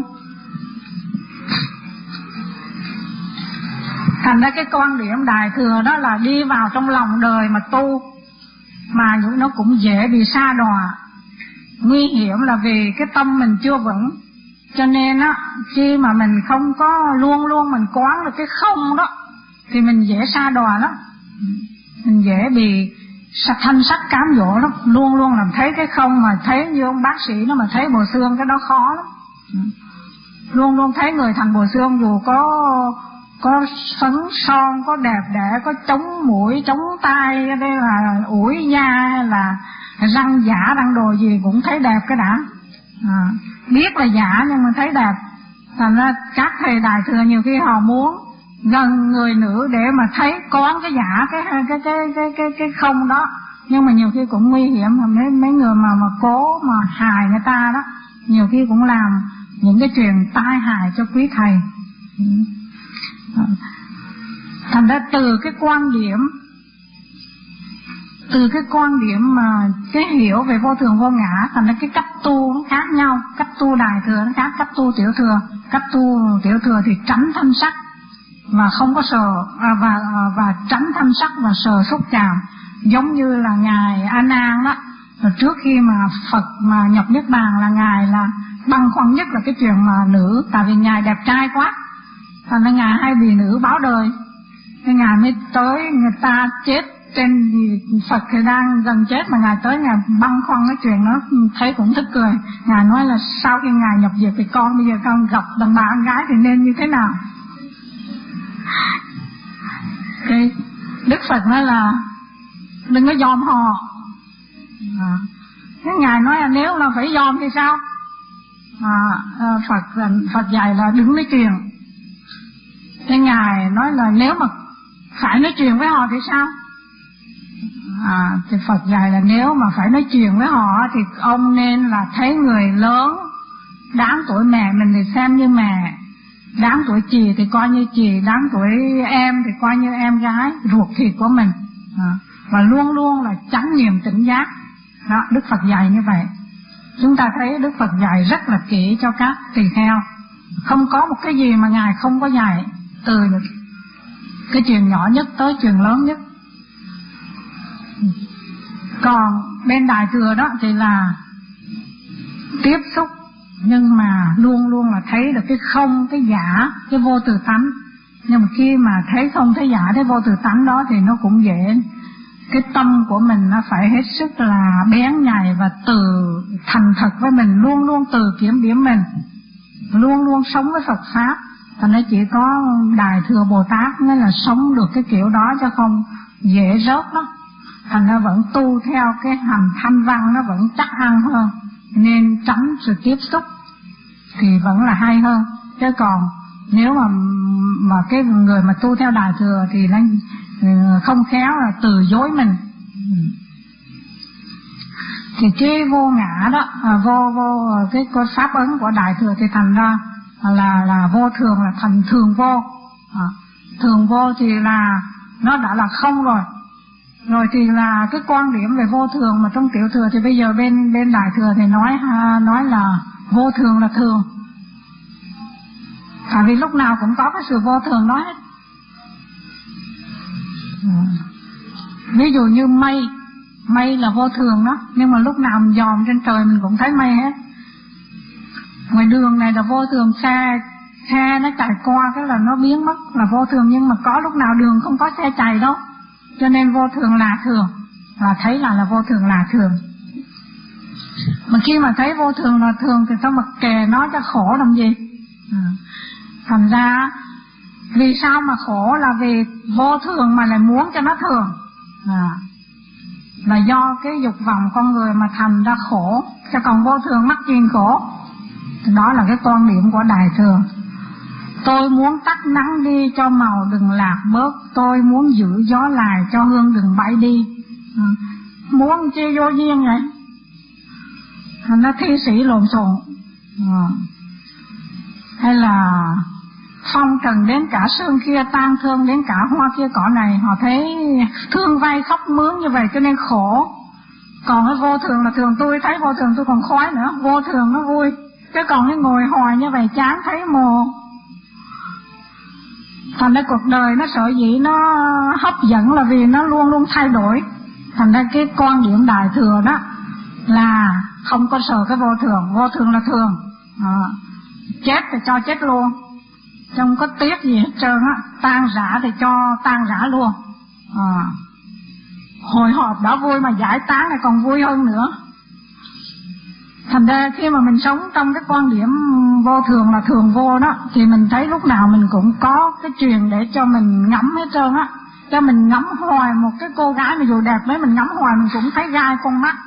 Thành ra cái quan điểm Đại Thừa đó là đi vào trong lòng đời mà tu, mà nó cũng dễ bị sa đọa. Nguy hiểm là vì cái tâm mình chưa vững. Cho nên á, khi mà mình không có luôn luôn mình quán được cái không đó thì mình dễ sa đọa lắm. Mình dễ bị thanh sắc cám dỗ lắm. Luôn luôn làm thấy cái không, mà thấy như ông bác sĩ nó mà thấy bộ xương, cái đó khó lắm. Luôn luôn thấy người thành bộ xương, dù có có phấn son, có đẹp đẽ, có chống mũi, chống tai, đây là ủi da hay là răng giả răng đồ gì cũng thấy đẹp cái đã. À, biết là giả nhưng mà thấy đẹp. Thành ra các thầy Đại Thừa nhiều khi họ muốn gần người nữ để mà thấy có cái giả, cái cái cái cái cái cái không đó, nhưng mà nhiều khi cũng nguy hiểm. Mấy mấy người mà mà cố mà hại người ta đó, nhiều khi cũng làm những cái chuyện tai hại cho quý thầy. Thành ra từ cái quan điểm từ cái quan điểm mà cái hiểu về vô thường vô ngã, thành ra cái cách tu nó khác nhau. Cách tu Đại Thừa nó khác cách tu Tiểu Thừa. Cách tu Tiểu Thừa thì tránh thanh sắc và không có sờ à, và và tránh thanh sắc và sờ xúc chạm, giống như là ngài A Nan đó. Rồi trước khi mà Phật mà nhập niết bàn là ngài là băn khoăn nhất là cái chuyện mà nữ, tại vì ngài đẹp trai quá, thành ra ngài hay bị nữ báo đời. Nên ngài mới tới, người ta chết trên gì Phật thì đang gần chết mà ngài tới, ngài băn khoăn cái chuyện đó, thấy cũng tức cười. Ngài nói là sau khi ngài nhập diệt thì con bây giờ con gặp đàn bà con gái thì nên như thế nào. Cái Đức Phật nói là đừng có dòm họ. À, cái ngài nói là nếu là phải dòm thì sao? À, Phật Phật dạy là đừng nói chuyện. Cái ngài nói là nếu mà phải nói chuyện với họ thì sao? À, thì Phật dạy là nếu mà phải nói chuyện với họ thì ông nên là thấy người lớn đáng tuổi mẹ mình thì xem như mẹ, đáng tuổi chị thì coi như chị, đáng tuổi em thì coi như em gái ruột thịt của mình. À, và luôn luôn là chánh niệm tỉnh giác đó, Đức Phật dạy như vậy. Chúng ta thấy Đức Phật dạy rất là kỹ cho các tỳ kheo, không có một cái gì mà ngài không có dạy, từ cái chuyện nhỏ nhất tới chuyện lớn nhất. Còn bên Đại Thừa đó thì là tiếp xúc, nhưng mà luôn luôn là thấy được cái không, cái giả, cái vô tự tánh. Nhưng mà khi mà thấy không, thấy giả, thấy vô tự tánh đó thì nó cũng dễ. Cái tâm của mình nó phải hết sức là bén nhạy và từ thành thật với mình, luôn luôn từ kiểm điểm mình, luôn luôn sống với Phật Pháp. Thành ra chỉ có Đại Thừa Bồ Tát mới là sống được cái kiểu đó, chứ không dễ rớt đó. Thành ra vẫn tu theo cái hành thanh văn nó vẫn chắc ăn hơn, nên tránh sự tiếp xúc thì vẫn là hay hơn. Chứ còn nếu mà mà cái người mà tu theo Đại Thừa thì nó không khéo là từ dối mình. Thì cái vô ngã đó, à, vô vô cái, cái pháp ấn của Đại Thừa thì thành ra là là vô thường, là thành thường vô. À, thường vô thì là nó đã là không rồi. Rồi thì là cái quan điểm về vô thường mà trong Tiểu Thừa thì bây giờ bên bên Đại Thừa thì nói ha, nói là vô thường là thường. Tại vì lúc nào cũng có cái sự vô thường đó hết. Ví dụ như mây, mây là vô thường đó, nhưng mà lúc nào mình dòm trên trời mình cũng thấy mây hết. Ngoài đường này là vô thường, xe xe nó chạy qua cái là nó biến mất là vô thường, nhưng mà có lúc nào đường không có xe chạy đâu. Cho nên vô thường là thường, là thấy là là vô thường là thường. Mà khi mà thấy vô thường là thường thì sao mà kề nó cho khổ làm gì? À. Thành ra vì sao mà khổ là vì vô thường mà lại muốn cho nó thường, à. Là do cái dục vọng con người mà thành ra khổ. Chứ còn vô thường mắc gì khổ. Đó là cái quan điểm của Đại Thừa. Tôi muốn tắt nắng đi cho màu đừng lạc bớt, tôi muốn giữ gió lại cho hương đừng bay đi. À. Muốn chi vô duyên vậy? Nó thi sĩ lộn xộn. À. Hay là phong trần đến cả sương kia, tan thương đến cả hoa kia cỏ này. Họ thấy thương vay khóc mướn như vậy cho nên khổ. Còn cái vô thường là thường, tôi thấy vô thường tôi còn khoái nữa. Vô thường nó vui. Chứ còn cái ngồi hoài như vậy chán thấy mồ. Thành ra cuộc đời nó sợ dĩ nó hấp dẫn là vì nó luôn luôn thay đổi. Thành ra cái quan điểm Đại Thừa đó là không có sợ cái vô thường. Vô thường là thường, à. Chết thì cho chết luôn, không có tiếc gì hết trơn á. Tan rã thì cho tan rã luôn, à. Hội họp đã vui mà giải tán này còn vui hơn nữa. Thành ra khi mà mình sống trong cái quan điểm vô thường là thường vô đó, thì mình thấy lúc nào mình cũng có cái chuyện để cho mình ngắm hết trơn á. Cho mình ngắm hoài một cái cô gái mà dù đẹp mấy mình ngắm hoài mình cũng thấy gai con mắt.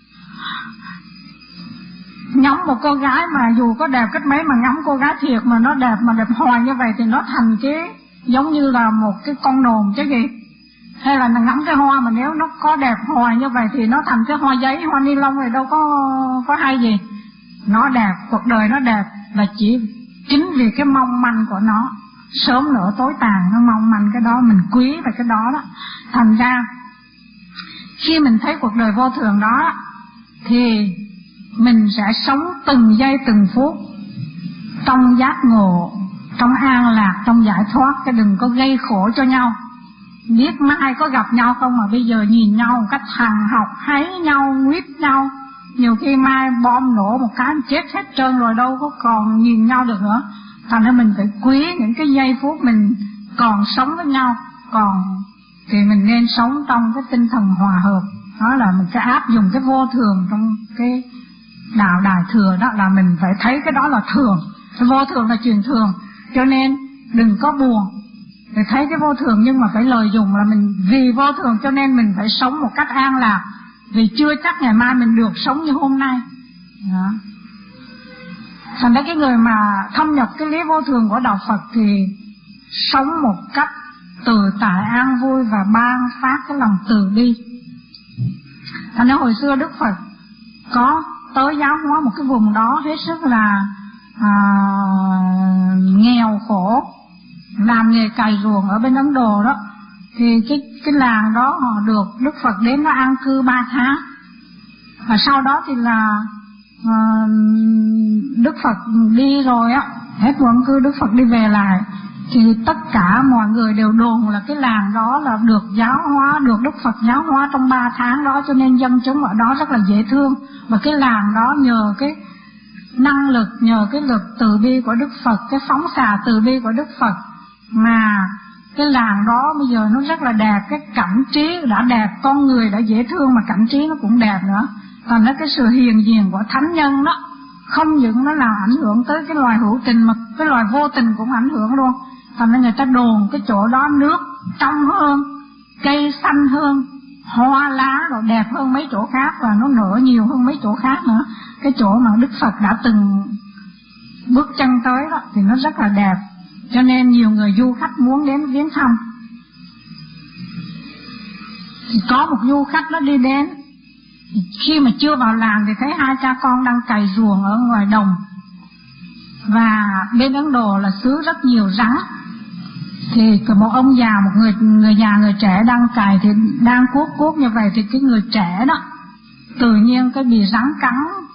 Ngắm một cô gái mà dù có đẹp cách mấy mà ngắm cô gái thiệt mà nó đẹp mà đẹp hoài như vậy thì nó thành cái giống như là một cái con nồn chứ gì. Hay là ngắm cái hoa mà nếu nó có đẹp hoài như vậy thì nó thành cái hoa giấy, hoa ni lông thì đâu có có hay gì. Nó đẹp, cuộc đời nó đẹp là chỉ chính vì cái mong manh của nó. Sớm nửa tối tàn nó mong manh cái đó, mình quý về cái đó đó. Thành ra khi mình thấy cuộc đời vô thường đó thì mình sẽ sống từng giây từng phút trong giác ngộ, trong an lạc, trong giải thoát, chứ đừng có gây khổ cho nhau. Biết mai có gặp nhau không mà bây giờ nhìn nhau một cách hằn học, háy nhau, nguyết nhau. Nhiều khi mai bom nổ một cái chết hết trơn rồi, đâu có còn nhìn nhau được nữa. Thành ra mình phải quý những cái giây phút mình còn sống với nhau. Còn thì mình nên sống trong cái tinh thần hòa hợp. Đó là mình sẽ áp dụng cái vô thường trong cái đạo Đại Thừa đó, là mình phải thấy cái đó là thường. Cái vô thường là chuyện thường. Cho nên đừng có buồn để thấy cái vô thường, nhưng mà phải lợi dụng là mình vì vô thường cho nên mình phải sống một cách an lạc. Vì chưa chắc ngày mai mình được sống như hôm nay đó. Thành ra cái người mà thâm nhập cái lý vô thường của đạo Phật thì sống một cách từ tại an vui và ban phát cái lòng từ bi. Thành ra hồi xưa Đức Phật có tới giáo hóa một cái vùng đó hết sức là à, nghèo khổ, làm nghề cày ruộng ở bên Ấn Độ đó. Thì cái cái làng đó họ được Đức Phật đến nó an cư ba tháng. Và sau đó thì là à, Đức Phật đi rồi á, hết vụ an cư Đức Phật đi về lại, thì tất cả mọi người đều đồn là cái làng đó là được giáo hóa, được Đức Phật giáo hóa trong ba tháng đó, cho nên dân chúng ở đó rất là dễ thương. Và cái làng đó nhờ cái năng lực, nhờ cái lực từ bi của Đức Phật, cái phóng xạ từ bi của Đức Phật mà cái làng đó bây giờ nó rất là đẹp. Cái cảnh trí đã đẹp, con người đã dễ thương mà cảnh trí nó cũng đẹp nữa. Thành ra cái sự hiền diện của thánh nhân đó không những nó làm ảnh hưởng tới cái loài hữu tình mà cái loài vô tình cũng ảnh hưởng luôn. Thành ra người ta đồn cái chỗ đó nước trong hơn, cây xanh hơn, hoa lá rồi đẹp hơn mấy chỗ khác, và nó nở nhiều hơn mấy chỗ khác nữa. Cái chỗ mà Đức Phật đã từng bước chân tới đó thì nó rất là đẹp, cho nên nhiều người du khách muốn đến viếng thăm. Thì có một du khách nó đi đến, khi mà chưa vào làng thì thấy hai cha con đang cày ruộng ở ngoài đồng. Và bên Ấn Độ là xứ rất nhiều rắn. Thì một ông già, một người người già người trẻ đang cày thì đang cuốc cuốc như vậy, thì cái người trẻ đó tự nhiên cái bị rắn cắn,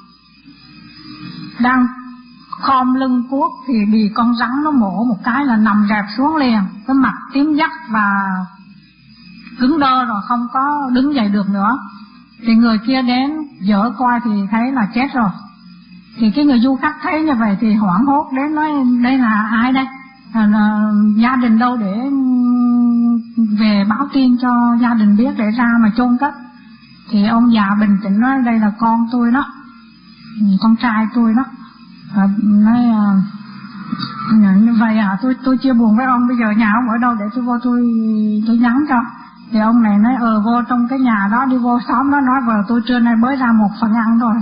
đang khom lưng cuốc thì bị con rắn nó mổ một cái là nằm rẹp xuống liền, cái mặt tím dắt và cứng đơ rồi, không có đứng dậy được nữa. Thì người kia đến dở coi thì thấy là chết rồi. Thì cái người du khách thấy như vậy thì hoảng hốt đến nói đây là ai đây, là, là gia đình đâu để về báo tin cho gia đình biết để ra mà chôn cất. Thì ông già bình tĩnh nói đây là con tôi đó, con trai tôi đó. À, nói như vậy à, tôi tôi chia buồn với ông, bây giờ nhà ông ở đâu để tôi vô tôi tôi nhắn cho. Thì ông này nói ờ vô trong cái nhà đó, đi vô xóm đó nói vợ tôi trưa nay mới ra một phần ăn rồi.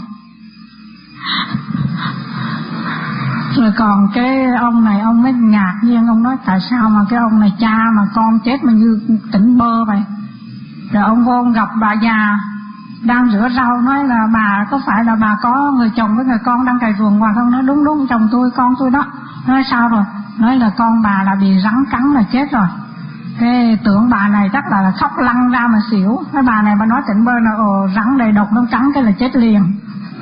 Rồi còn cái ông này ông mới ngạc nhiên, ông nói tại sao mà cái ông này cha mà con chết mà như tỉnh bơ vậy. Rồi ông vô ông gặp bà già đang rửa rau, nói là bà có phải là bà có người chồng với người con đang cày vườn ngoài không? Nói đúng đúng, chồng tôi con tôi đó. Nói sao rồi? Nói là con bà là bị rắn cắn là chết rồi. Cái tưởng bà này chắc là khóc lăn ra mà xỉu. Cái bà này bà nói tỉnh bơ là ồ rắn đầy độc nó cắn cái là chết liền.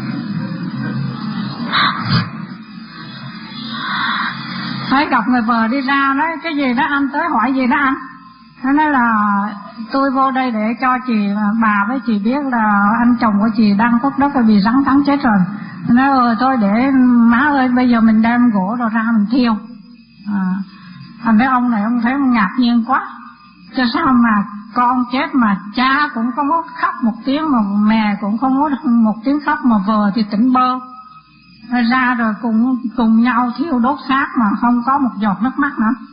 Thấy gặp người vợ đi ra nói cái gì đó anh, tới hỏi gì đó anh. Nó nói là tôi vô đây để cho chị bà với chị biết là anh chồng của chị đang cốt đất và bị rắn cắn chết rồi. Nó nói ờ thôi để má ơi bây giờ mình đem gỗ rồi ra mình thiêu. À, thành cái ông này ông thấy ông ngạc nhiên quá. Cho sao mà con chết mà cha cũng không có khóc một tiếng, mà mẹ cũng không có một tiếng khóc, mà vợ thì tỉnh bơ. Ra rồi cùng cùng nhau thiêu đốt xác mà không có một giọt nước mắt nữa.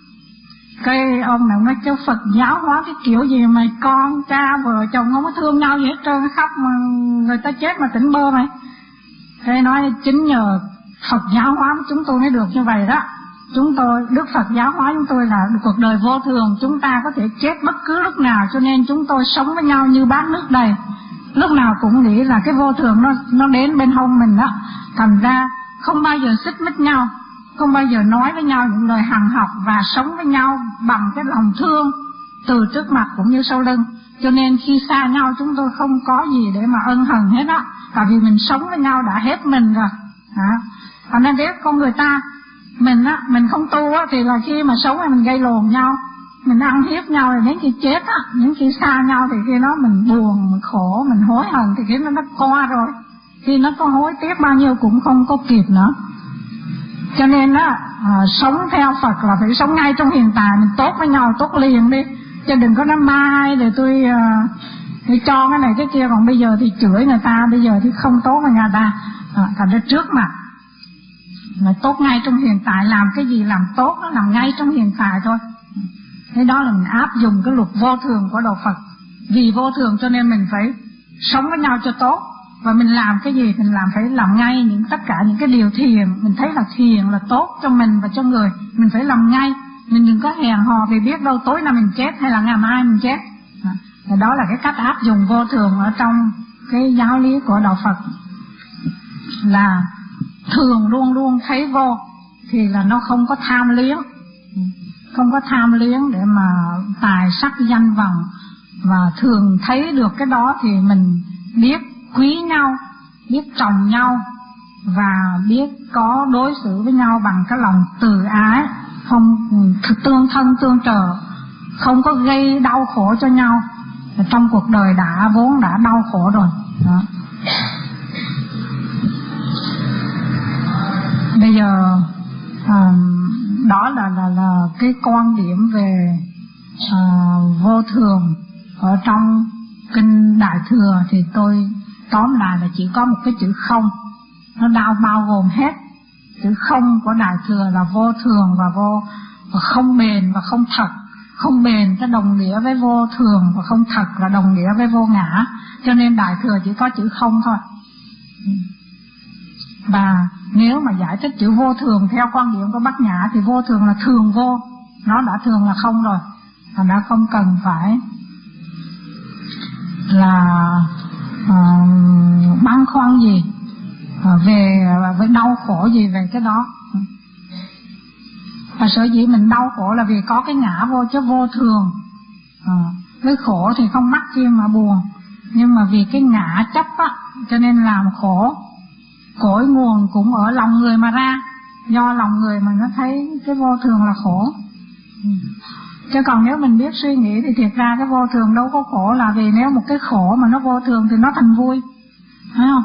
Cái ông này nói chứ Phật giáo hóa cái kiểu gì mà con cha vợ chồng không có thương nhau gì hết trơn, khóc mà người ta chết mà tỉnh bơ mày. Thế nói chính nhờ Phật giáo hóa chúng tôi mới được như vậy đó. Chúng tôi, Đức Phật giáo hóa chúng tôi là cuộc đời vô thường, chúng ta có thể chết bất cứ lúc nào, cho nên chúng tôi sống với nhau như bát nước đầy. Lúc nào cũng nghĩ là cái vô thường nó nó đến bên hông mình đó. Thành ra không bao giờ xích mích nhau, không bao giờ nói với nhau những lời hằn học, và sống với nhau bằng cái lòng thương từ trước mặt cũng như sau lưng. Cho nên khi xa nhau chúng tôi không có gì để mà ân hận hết á, tại vì mình sống với nhau đã hết mình rồi. Hả? Thành ra nếu con người ta mình á, mình không tu á thì là khi mà sống thì mình gây lồn nhau, mình ăn hiếp nhau, rồi đến khi chết á, những khi xa nhau thì khi đó mình buồn, mình khổ, mình hối hận thì khi nó nó qua rồi, khi nó có hối tiếc bao nhiêu cũng không có kịp nữa. Cho nên á, à, sống theo Phật là phải sống ngay trong hiện tại, mình tốt với nhau tốt liền đi, chứ đừng có nói mai để tôi à, tôi cho cái này cái kia, còn bây giờ thì chửi người ta, bây giờ thì không tốt với người ta. À, thành ra trước mặt là tốt ngay trong hiện tại, làm cái gì làm tốt nó làm ngay trong hiện tại thôi. Thế đó là mình áp dụng cái luật vô thường của Đạo Phật. Vì vô thường cho nên mình phải sống với nhau cho tốt, và mình làm cái gì mình làm phải làm ngay những tất cả những cái điều thiền, mình thấy là thiền là tốt cho mình và cho người, mình phải làm ngay. Mình đừng có hẹn hò vì biết đâu tối nay mình chết hay là ngày mai mình chết. À, đó là cái cách áp dụng vô thường ở trong cái giáo lý của Đạo Phật, là thường luôn luôn thấy vô thì là nó không có tham liếng, không có tham liếng để mà tài sắc danh vọng, và thường thấy được cái đó thì mình biết quý nhau, biết trọng nhau, và biết có đối xử với nhau bằng cái lòng từ ái, không tương thân tương trợ, không có gây đau khổ cho nhau. Trong cuộc đời đã vốn đã đau khổ rồi đó. Bây giờ à, đó là, là là cái quan điểm về à, vô thường ở trong kinh Đại Thừa, thì tôi tóm lại là chỉ có một cái chữ không, nó đau bao gồm hết. Chữ không của Đại Thừa là vô thường và vô và không bền và không thật. Không bền cái đồng nghĩa với vô thường, và không thật là đồng nghĩa với vô ngã. Cho nên Đại Thừa chỉ có chữ không thôi. Và nếu mà giải thích chữ vô thường theo quan điểm của Bát Nhã thì vô thường là thường vô, nó đã thường là không rồi, thành ra không cần phải là uh, băn khoăn gì uh, về với đau khổ gì về cái đó. Và sở dĩ mình đau khổ là vì có cái ngã vô chứ vô thường. À, với khổ thì không mắc chi mà buồn, nhưng mà vì cái ngã chấp á, cho nên làm khổ. Cội nguồn cũng ở lòng người mà ra, do lòng người mà nó thấy cái vô thường là khổ. Chứ còn nếu mình biết suy nghĩ thì thiệt ra cái vô thường đâu có khổ, là vì nếu một cái khổ mà nó vô thường thì nó thành vui, phải không?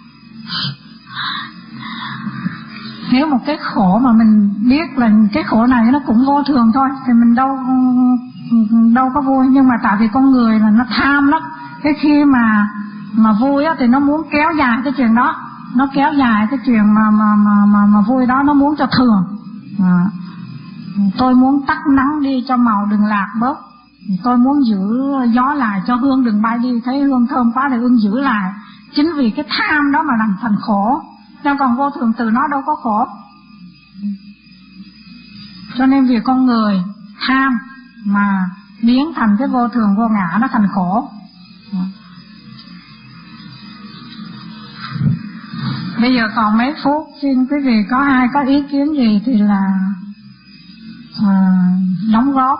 Nếu một cái khổ mà mình biết là cái khổ này nó cũng vô thường thôi thì mình đâu đâu có vui. Nhưng mà tại vì con người là nó tham lắm, cái khi mà mà vui á thì nó muốn kéo dài cái chuyện đó, nó kéo dài cái chuyện mà mà mà mà, mà vui đó, nó muốn cho thường. À, tôi muốn tắt nắng đi cho màu đừng lạc bớt, tôi muốn giữ gió lại cho hương đừng bay đi, thấy hương thơm quá thì ưng giữ lại. Chính vì cái tham đó mà làm thành khổ, nhưng còn vô thường từ nó đâu có khổ. Cho nên vì con người tham mà biến thành cái vô thường vô ngã, nó thành khổ. Bây giờ còn mấy phút, xin quý vị có ai có ý kiến gì thì là à, đóng góp.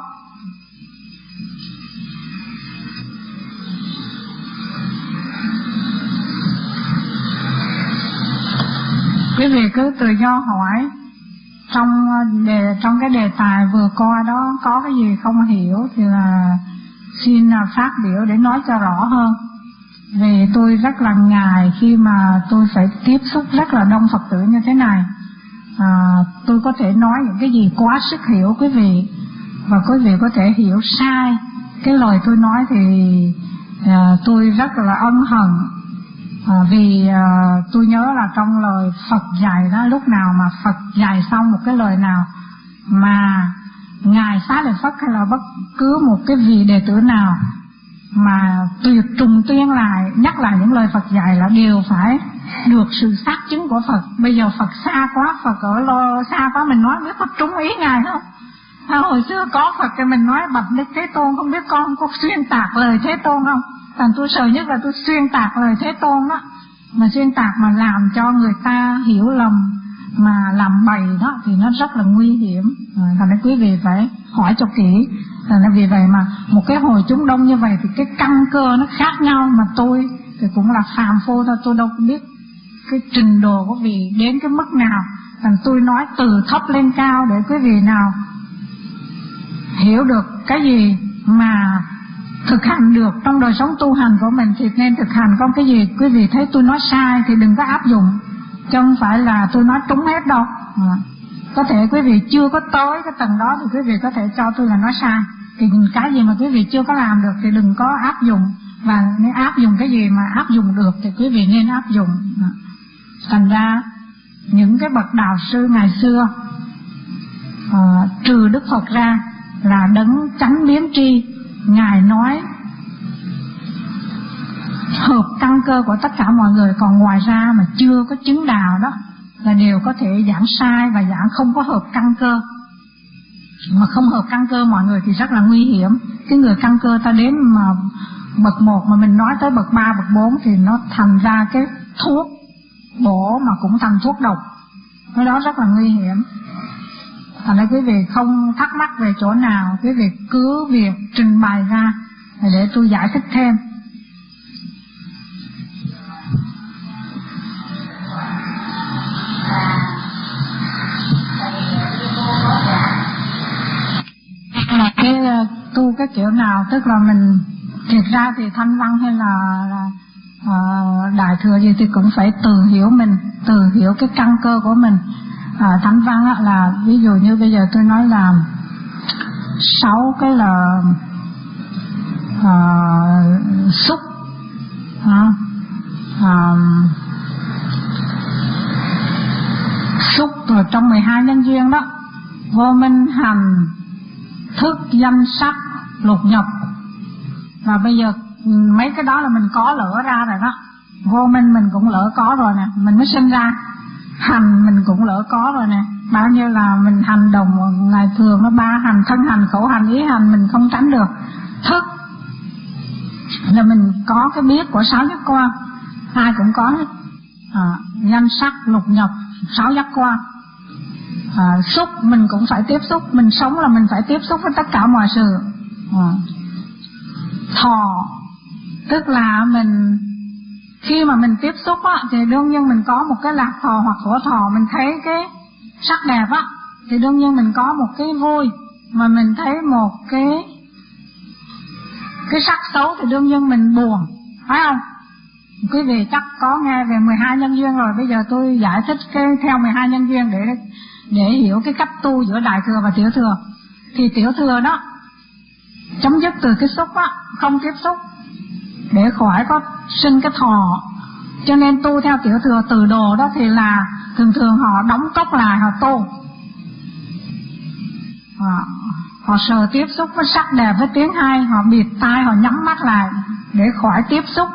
Quý vị cứ tự do hỏi. Trong đề trong cái đề tài vừa qua đó có cái gì không hiểu thì là xin phát biểu để nói cho rõ hơn. Vì tôi rất là ngại khi mà tôi phải tiếp xúc rất là đông Phật tử như thế này. À, tôi có thể nói những cái gì quá sức hiểu quý vị, và quý vị có thể hiểu sai cái lời tôi nói thì à, tôi rất là ân hận. À, vì à, tôi nhớ là trong lời Phật dạy đó, lúc nào mà Phật dạy xong một cái lời nào mà Ngài Xá Lợi Phất hay là bất cứ một cái vị đệ tử nào mà tuyệt trùng tuyên lại, nhắc lại những lời Phật dạy là đều phải được sự xác chứng của Phật. Bây giờ Phật xa quá, Phật ở lo xa quá, mình nói biết Phật trúng ý Ngài không? À, hồi xưa có Phật thì mình nói bạch Đức Thế Tôn, không biết con có xuyên tạc lời Thế Tôn không? Thành tôi sợ nhất là tôi xuyên tạc lời Thế Tôn đó, mà xuyên tạc mà làm cho người ta hiểu lầm, mà làm bậy đó thì nó rất là nguy hiểm. À, thành ra quý vị phải hỏi cho kỹ. Thành ra vì vậy mà một cái hồi chúng đông như vậy thì cái căn cơ nó khác nhau, mà tôi thì cũng là phàm phu thôi, tôi đâu có biết cái trình độ của vị đến cái mức nào. Thành tôi nói từ thấp lên cao để quý vị nào hiểu được cái gì mà thực hành được trong đời sống tu hành của mình thì nên thực hành. Còn cái gì quý vị thấy tôi nói sai thì đừng có áp dụng, chứ không phải là tôi nói trúng hết đâu. À, có thể quý vị chưa có tới cái tầng đó thì quý vị có thể cho tôi là nói sai. Thì cái gì mà quý vị chưa có làm được thì đừng có áp dụng, và nếu áp dụng cái gì mà áp dụng được thì quý vị nên áp dụng. À, thành ra những cái bậc đạo sư ngày xưa à, trừ Đức Phật ra là đấng chánh biến tri, Ngài nói hợp căn cơ của tất cả mọi người. Còn ngoài ra mà chưa có chứng đạo đó là đều có thể giảng sai và giảng không có hợp căn cơ. Mà không hợp căn cơ mọi người thì rất là nguy hiểm. Cái người căn cơ ta đến mà bậc một mà mình nói tới bậc ba, bậc bốn thì nó thành ra cái thuốc bổ mà cũng thành thuốc độc. Cái đó rất là nguy hiểm. Thành ra quý vị không thắc mắc về chỗ nào, quý vị cứ việc trình bày ra để tôi giải thích thêm. Là cái tu cái kiểu nào, tức là mình thiệt ra thì thanh văn hay là, là uh, đại thừa gì thì cũng phải tự hiểu mình, tự hiểu cái căn cơ của mình. À, thánh văn á, là ví dụ như bây giờ tôi nói là sáu cái là à, xúc à, à, xúc ở trong mười hai nhân duyên đó, vô minh hành thức danh sắc lục nhập. Và bây giờ mấy cái đó là mình có lỡ ra rồi đó. Vô minh mình cũng lỡ có rồi nè, mình mới sinh ra. Hành mình cũng lỡ có rồi nè, bao nhiêu là mình hành đồng ngày thường nó ba hành, thân hành, khẩu hành, ý hành mình không tránh được. Thức là mình có cái biết của sáu giác quan, ai cũng có hết. À, danh sắc lục nhập sáu giác quan. À, xúc mình cũng phải tiếp xúc, mình sống là mình phải tiếp xúc với tất cả mọi sự. À, thọ tức là mình khi mà mình tiếp xúc á, thì đương nhiên mình có một cái lạc thọ hoặc khổ thọ. Mình thấy cái sắc đẹp á, thì đương nhiên mình có một cái vui. mà mình thấy một cái cái sắc xấu thì đương nhiên mình buồn, phải không? Quý vị chắc có nghe về mười hai nhân duyên rồi, bây giờ tôi giải thích cái theo mười hai nhân duyên để để hiểu cái cách tu giữa đại thừa và tiểu thừa. Thì tiểu thừa đó chấm dứt từ cái xúc á, không tiếp xúc để khỏi có sinh cái thọ. Cho nên tu theo tiểu thừa từ đồ đó thì là thường thường họ đóng cốc lại họ tu. Họ, họ sờ tiếp xúc với sắc đẹp với tiếng hay, họ bịt tai, họ nhắm mắt lại để khỏi tiếp xúc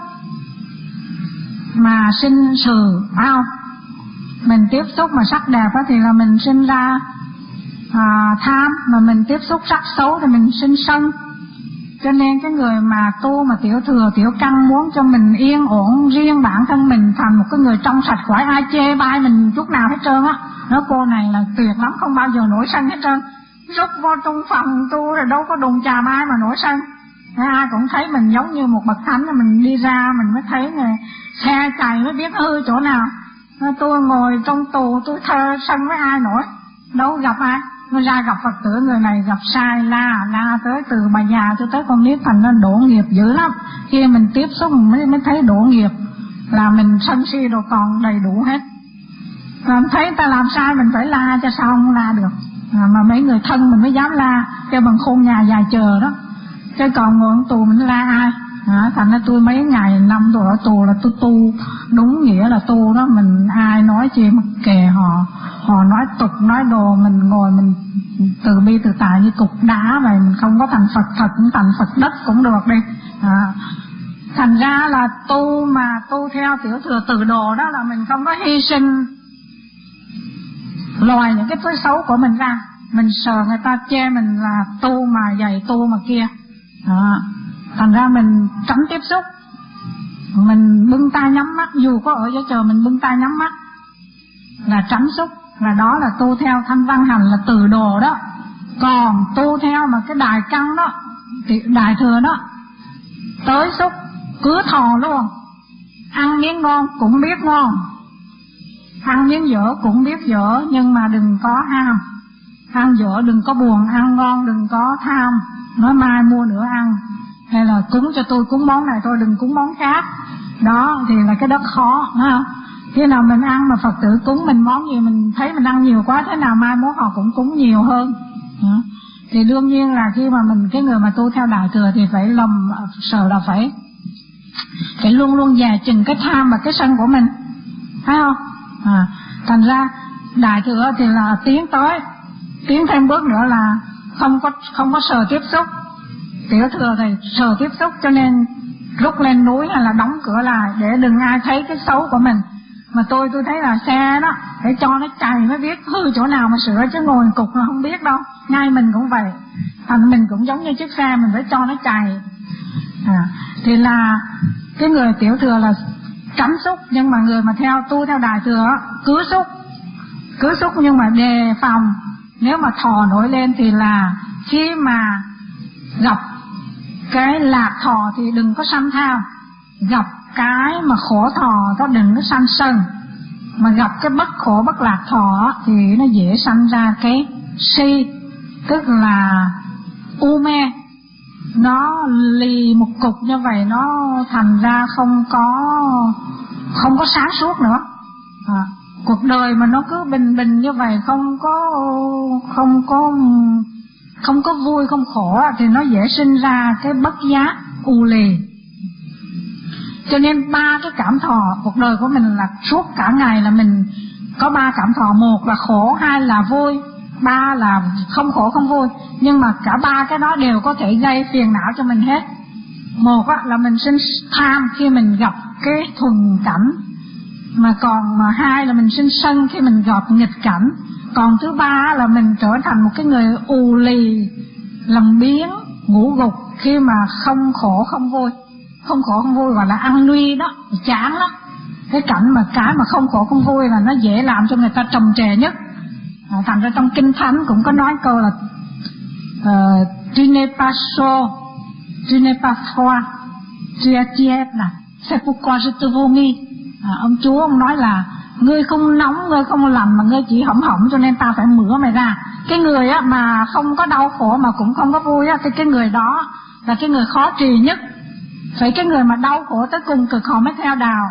mà sinh sự, phải không? Mình tiếp xúc mà sắc đẹp đó thì là mình sinh ra à, tham, mà mình tiếp xúc sắc xấu thì mình sinh sân. Cho nên cái người mà tu mà tiểu thừa, tiểu căn muốn cho mình yên ổn riêng bản thân mình thành một cái người trong sạch, khỏi ai chê bai mình chút nào hết trơn á. Nói cô này là tuyệt lắm, không bao giờ nổi sân hết trơn. Rút vô trong phòng tu rồi đâu có đụng chàm ai mà nổi sân. Ai cũng thấy mình giống như một bậc thánh, mình đi ra mình mới thấy người xe chạy mới biết hư chỗ nào. Tôi ngồi trong tù tôi thơ sân với ai nổi, đâu gặp ai. Nó ra gặp Phật tử, người này gặp sai la la tới từ bà già cho tới con nít, thành nên đổ nghiệp dữ lắm. Khi mình tiếp xúc mình mới, mới thấy đổ nghiệp là mình sân si rồi còn đầy đủ hết. Mà thấy ta làm sai mình phải la cho sao không la được. À, mà mấy người thân mình mới dám la, cho bằng khôn nhà dài chờ đó. Chứ còn ngồi tù mình la ai. À, thành ra tôi mấy ngày năm tôi ở tù là tôi tu đúng nghĩa là tu đó. Mình ai nói chi mà kệ họ, họ nói tục nói đồ, mình ngồi mình từ bi từ tại như cục đá vậy. Mình không có thành Phật thật cũng thành Phật đất cũng được đi. À, thành ra là tu mà tu theo tiểu thừa từ đồ đó là mình không có hy sinh lòi những cái thói xấu của mình ra. Mình sợ người ta chê mình là tu mà dày tu mà kia. À, thành ra mình tránh tiếp xúc, mình bưng tay nhắm mắt, dù có ở dưới trời mình bưng tay nhắm mắt là tránh xúc, là đó là tu theo thanh văn hành là từ đồ đó. Còn tu theo mà cái đài căn đó, đại thừa đó, tới xúc cứ thò luôn. Ăn miếng ngon cũng biết ngon, ăn miếng dở cũng biết dở, nhưng mà đừng có ham. Ăn dở đừng có buồn, ăn ngon đừng có tham, nói mai mua nữa ăn, hay là cúng cho tôi cúng món này thôi đừng cúng món khác. Đó thì là cái đất khó, phải không? Khi nào mình ăn mà Phật tử cúng mình món gì mình thấy mình ăn nhiều quá, thế nào mai mốt họ cũng cúng nhiều hơn. Đó. Thì đương nhiên là khi mà mình cái người mà tu theo đại thừa thì phải lầm sợ là phải phải luôn luôn dè chừng cái tham và cái sân của mình, phải không? À, thành ra đại thừa thì là tiến tới, tiến thêm bước nữa là không có không có sờ tiếp xúc. Tiểu thừa thì sờ tiếp xúc, cho nên rút lên núi hay là đóng cửa lại để đừng ai thấy cái xấu của mình. Mà tôi tôi thấy là xe đó để cho nó chạy mới biết hư chỗ nào mà sửa, chứ ngồi cục là không biết đâu. Ngay mình cũng vậy, thành mình cũng giống như chiếc xe, mình phải cho nó chạy. À, thì là cái người tiểu thừa là tránh xúc, nhưng mà người mà theo tu theo đại thừa cứ xúc, cứ xúc nhưng mà đề phòng. Nếu mà thò nổi lên thì là khi mà gặp cái lạc thò thì đừng có sanh tham, gặp cái mà khổ thò đó đừng có sanh sân, mà gặp cái bất khổ bất lạc thọ thì nó dễ sanh ra cái si, tức là u mê. Nó lì một cục như vậy, nó thành ra không có không có sáng suốt nữa. À, cuộc đời mà nó cứ bình bình như vậy, không có không có không có vui không khổ thì nó dễ sinh ra cái bất giác u lì. Cho nên ba cái cảm thọ cuộc đời của mình là suốt cả ngày là mình có ba cảm thọ, một là khổ, hai là vui, ba là không khổ không vui. Nhưng mà cả ba cái đó đều có thể gây phiền não cho mình hết. Một là mình sinh tham khi mình gặp cái thuần cảnh, mà còn mà hai là mình sinh sân khi mình gặp nghịch cảnh. Còn thứ ba là mình trở thành một cái người ù lì, làm biếng, ngủ gục khi mà không khổ không vui. Không khổ không vui gọi là ăn nuy đó, chán lắm. Cái cảnh mà cái mà không khổ không vui là nó dễ làm cho người ta trầm trề nhất. À, thành ra trong Kinh Thánh cũng có nói câu là uh, tu n'es pas chaud, tu n'es pas froid, tu es tiède, c'est pourquoi je te vomis. À, ông Chúa ông nói là ngươi không nóng, ngươi không lạnh mà ngươi chỉ hỏng hỏng cho nên ta phải mửa mày ra. Cái người á mà không có đau khổ mà cũng không có vui á, thì cái người đó là cái người khó trì nhất. Phải cái người mà đau khổ tới cùng cực họ mới theo đạo.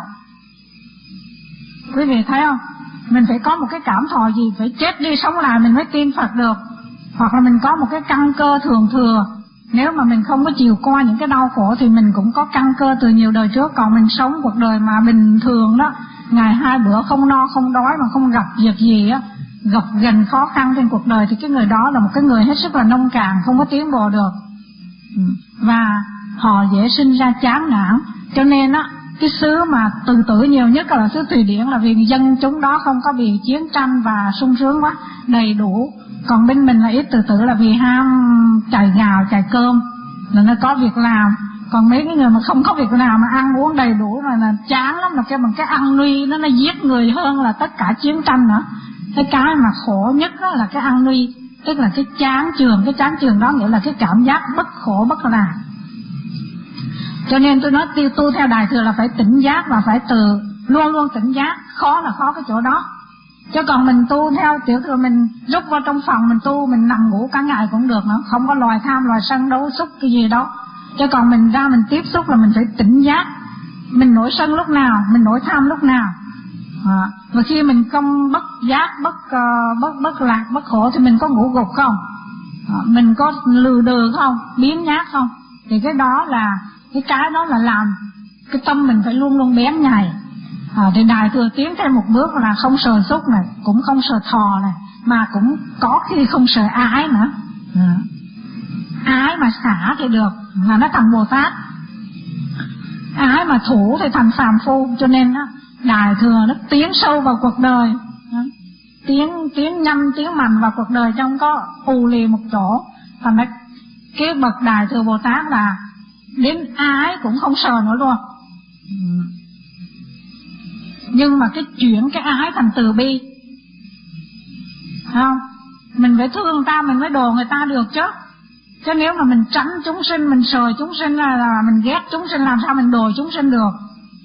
Quý vị thấy không? Mình phải có một cái cảm thọ gì, phải chết đi sống lại mình mới tin Phật được. Hoặc là mình có một cái căn cơ thường thừa. Nếu mà mình không có chịu qua những cái đau khổ thì mình cũng có căn cơ từ nhiều đời trước. Còn mình sống cuộc đời mà bình thường đó, ngày hai bữa không no không đói mà không gặp việc gì á, gặp gần khó khăn trên cuộc đời, thì cái người đó là một cái người hết sức là nông cạn, không có tiến bộ được. Và họ dễ sinh ra chán nản. Cho nên á, cái xứ mà tự tử nhiều nhất là xứ Thụy Điển, là vì dân chúng đó không có bị chiến tranh và sung sướng quá, đầy đủ. Còn bên mình là ít tự tử là vì ham chài gạo, chài cơm, là nó có việc làm. Còn mấy cái người mà không có việc làm mà ăn uống đầy đủ là, là chán lắm, là cái bằng cái ăn nuôi nó nó giết người hơn là tất cả chiến tranh nữa. Cái cái mà khổ nhất đó là cái ăn nuôi, tức là cái chán chường. Cái chán chường đó nghĩa là cái cảm giác bất khổ bất lạc. Cho nên tôi nói tiêu tu theo Đại Thừa là phải tỉnh giác và phải từ luôn luôn tỉnh giác. Khó là khó cái chỗ đó. Chứ còn mình tu theo Tiểu Thừa, mình rút vào trong phòng mình tu, mình nằm ngủ cả ngày cũng được nữa, không có loài tham loài sân đấu xúc cái gì đâu. Chứ còn mình ra mình tiếp xúc là mình phải tỉnh giác. Mình nổi sân lúc nào, mình nổi tham lúc nào. À, và khi mình không bất giác, bất uh, bất bất lạc, bất khổ thì mình có ngủ gục không? À, mình có lừ đừ không? Biến nhát không? Thì cái đó là cái cái đó là làm cái tâm mình phải luôn luôn bén nhạy. À, thì Đại Thừa tiến thêm một bước là không sờ xúc này, cũng không sờ thò này, mà cũng có khi không sờ ái nữa. À, ái mà xả thì được, là nó thành Bồ Tát. Ái mà thủ thì thành phàm phu. Cho nên á, Đại Thừa nó tiến sâu vào cuộc đời, tiến tiến nhanh tiến mạnh vào cuộc đời, trong có ù lì một chỗ. Thành ra cái bậc Đại Thừa Bồ Tát là đến ái cũng không sờ nữa luôn. Nhưng mà cái chuyển cái ái thành từ bi, không? Mình phải thương người ta mình mới đồ người ta được chứ. Chứ nếu mà mình tránh chúng sinh, mình sờ chúng sinh là, là mình ghét chúng sinh, làm sao mình đồ chúng sinh được.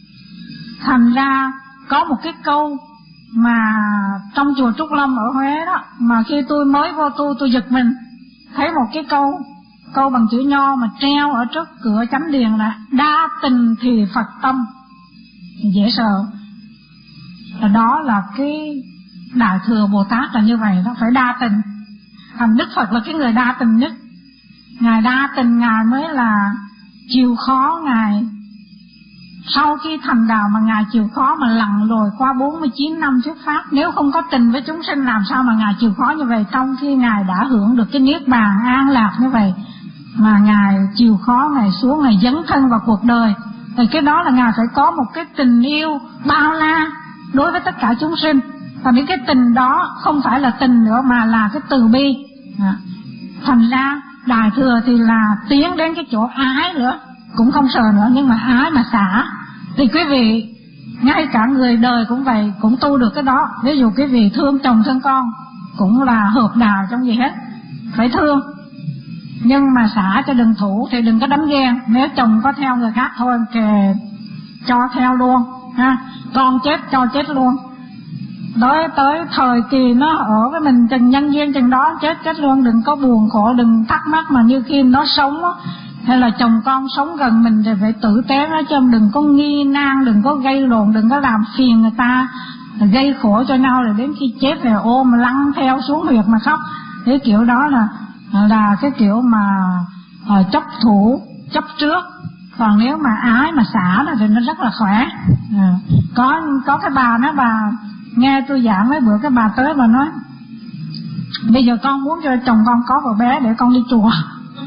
Thành ra có một cái câu mà trong chùa Trúc Lâm ở Huế đó, mà khi tôi mới vô tu tôi giật mình, thấy một cái câu câu bằng chữ nho mà treo ở trước cửa chánh điện là đa tình thì Phật tâm. Dễ sợ. Và đó là cái Đại Thừa Bồ Tát là như vậy đó, phải đa tình. Thành Đức Phật là cái người đa tình nhất. Ngài đa tình, Ngài mới là chịu khó. Ngài sau khi thành đạo mà Ngài chịu khó mà lặn lội qua bốn mươi chín năm thuyết pháp. Nếu không có tình với chúng sinh làm sao mà Ngài chịu khó như vậy, trong khi Ngài đã hưởng được cái niết bàn an lạc như vậy. Mà Ngài chịu khó, Ngài xuống, Ngài dấn thân vào cuộc đời. Thì cái đó là Ngài phải có một cái tình yêu bao la đối với tất cả chúng sinh. Và những cái tình đó không phải là tình nữa mà là cái từ bi. Thành ra Đại Thừa thì là tiến đến cái chỗ ái nữa, cũng không sờ nữa, nhưng mà ái mà xả. Thì quý vị, ngay cả người đời cũng vậy, cũng tu được cái đó. Ví dụ quý vị thương chồng thương con, cũng là hợp đạo trong gì hết, phải thương. Nhưng mà xả cho đừng thủ, thì đừng có đánh ghen. Nếu chồng có theo người khác thôi kề cho theo luôn ha. Con chết cho chết luôn. Tới tới thời kỳ nó ở với mình chừng nhân duyên chừng đó, chết chết luôn. Đừng có buồn khổ, đừng thắc mắc. Mà như khi nó sống á, hay là chồng con sống gần mình thì phải tử tế nó, chứ đừng có nghi nan, đừng có gây lộn, đừng có làm phiền người ta, gây khổ cho nhau, rồi đến khi chết rồi ôm lăn theo xuống huyệt mà khóc. Cái kiểu đó là là cái kiểu mà uh, chấp thủ, chấp trước. Còn nếu mà ái mà xả thì nó rất là khỏe. À, có có cái bà đó, bà nghe tôi giảng mấy bữa, cái bà tới bà nói bây giờ con muốn cho chồng con có vợ bé để con đi chùa.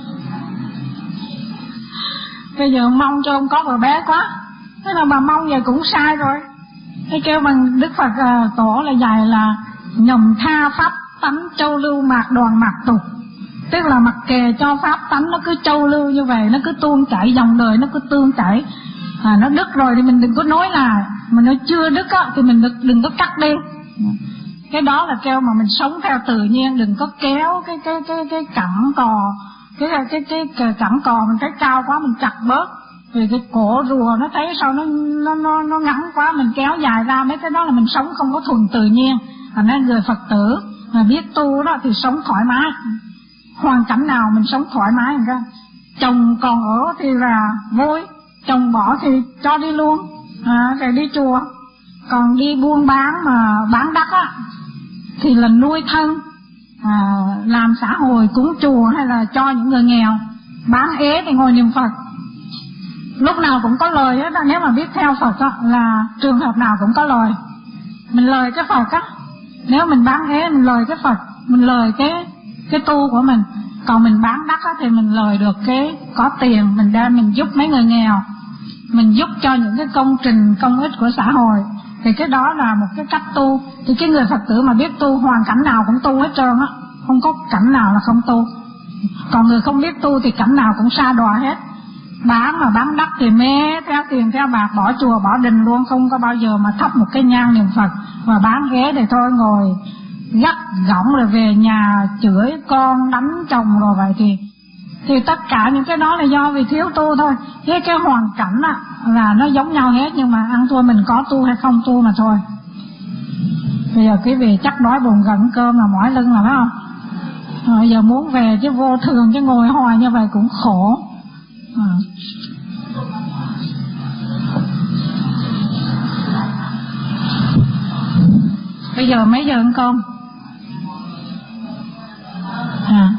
Bây giờ mong cho ông có vợ bé quá. Thế là bà mong vậy cũng sai rồi. Thế kêu bằng Đức Phật uh, tổ là dạy là nhầm tha pháp tánh châu lưu mạc đoàn mạc tục. Tức là mặc kệ cho pháp tánh nó cứ châu lưu như vậy, nó cứ tuôn chảy, dòng đời nó cứ tuôn chảy. À, nó đứt rồi thì mình đừng có nói là, mà nó chưa đứt á thì mình đừng, đừng có cắt đi. Cái đó là kêu mà mình sống theo tự nhiên, đừng có kéo cái cái cái cái cẳng cò, cái cái cái, cái cẳng cò mình thấy cao quá mình chặt bớt. Vì cái cổ rùa nó thấy sao nó nó nó nó ngắn quá, mình kéo dài ra, mấy cái đó là mình sống không có thuần tự nhiên. Thành nên người Phật tử mà biết tu đó thì sống thoải mái, hoàn cảnh nào mình sống thoải mái rồi đó. Chồng còn ở thì là vui, chồng bỏ thì cho đi luôn, à, rồi đi chùa. Còn đi buôn bán mà bán đắt á thì là nuôi thân, à, làm xã hội cúng chùa hay là cho những người nghèo. Bán ế thì ngồi niệm Phật, lúc nào cũng có lời hết. Nếu mà biết theo Phật á là trường hợp nào cũng có lời. Mình lời cái Phật á, nếu mình bán ế mình lời cái Phật, mình lời cái cái tu của mình. Còn mình bán đắt á thì mình lời được cái có tiền, mình đem mình giúp mấy người nghèo, mình giúp cho những cái công trình công ích của xã hội. Thì cái đó là một cái cách tu. Thì cái người Phật tử mà biết tu, hoàn cảnh nào cũng tu hết trơn á, không có cảnh nào là không tu. Còn người không biết tu thì cảnh nào cũng sa đọa hết. Bán mà bán đắt thì mê theo tiền theo bạc, bỏ chùa bỏ đình luôn, không có bao giờ mà thắp một cái nhang niệm Phật. Mà bán ghế thì thôi, ngồi gắt gỏng rồi về nhà chửi con đánh chồng rồi. Vậy thì thì tất cả những cái đó là do vì thiếu tu thôi. Cái cái hoàn cảnh á là nó giống nhau hết, nhưng mà ăn thua mình có tu hay không tu mà thôi. Bây giờ quý vị chắc đói bụng gần cơm là mỏi lưng rồi phải không? Rồi giờ muốn về chứ vô thường, chứ ngồi hoài như vậy cũng khổ. À. Bây giờ mấy giờ ăn cơm? À.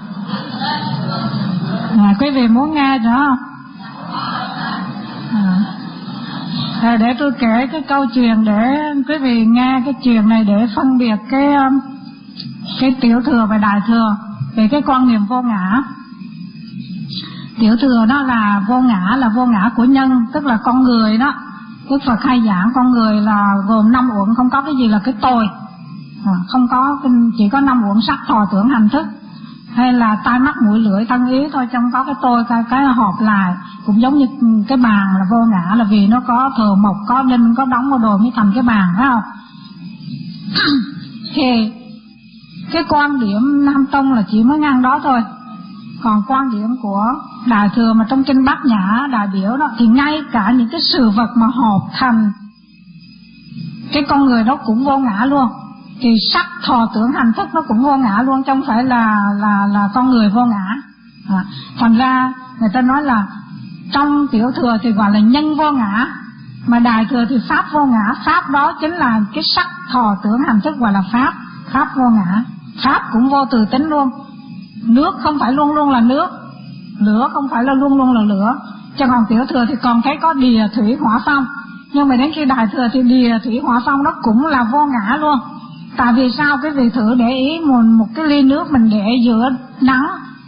À, quý vị muốn nghe nữa không? À. À, để tôi kể cái câu chuyện để quý vị nghe cái chuyện này để phân biệt cái cái tiểu thừa và đại thừa về cái quan niệm vô ngã. Tiểu thừa đó là vô ngã, là vô ngã của nhân, tức là con người đó. Đức Phật hay giảng con người là gồm năm uẩn, không có cái gì là cái tôi, à, không có, chỉ có năm uẩn sắc thọ tưởng hành thức, hay là tai mắt mũi lưỡi thân ý thôi, trong có cái tôi, cái cái họp lại. Cũng giống như cái bàn là vô ngã, là vì nó có thờ mộc, có đinh, có đóng, có đồ mới thành cái bàn, phải không? Thì cái quan điểm Nam Tông là chỉ mới ngang đó thôi. Còn quan điểm của Đại Thừa mà trong kinh Bát Nhã đại biểu đó, thì ngay cả những cái sự vật mà hợp thành cái con người đó cũng vô ngã luôn. Thì sắc thọ tưởng hành thức nó cũng vô ngã luôn, chứ không phải là là là con người vô ngã. À, thành ra người ta nói là trong tiểu thừa thì gọi là nhân vô ngã, mà đại thừa thì pháp vô ngã. Pháp đó chính là cái sắc thọ tưởng hành thức gọi là pháp, pháp vô ngã. Pháp cũng vô từ tính luôn. Nước không phải luôn luôn là nước, lửa không phải là luôn luôn là lửa. Chứ còn tiểu thừa thì còn thấy có địa thủy hỏa phong. Nhưng mà đến khi đại thừa thì địa thủy hỏa phong nó cũng là vô ngã luôn. Tại vì sao? Quý vị thử để ý, một, một cái ly nước mình để giữa nắng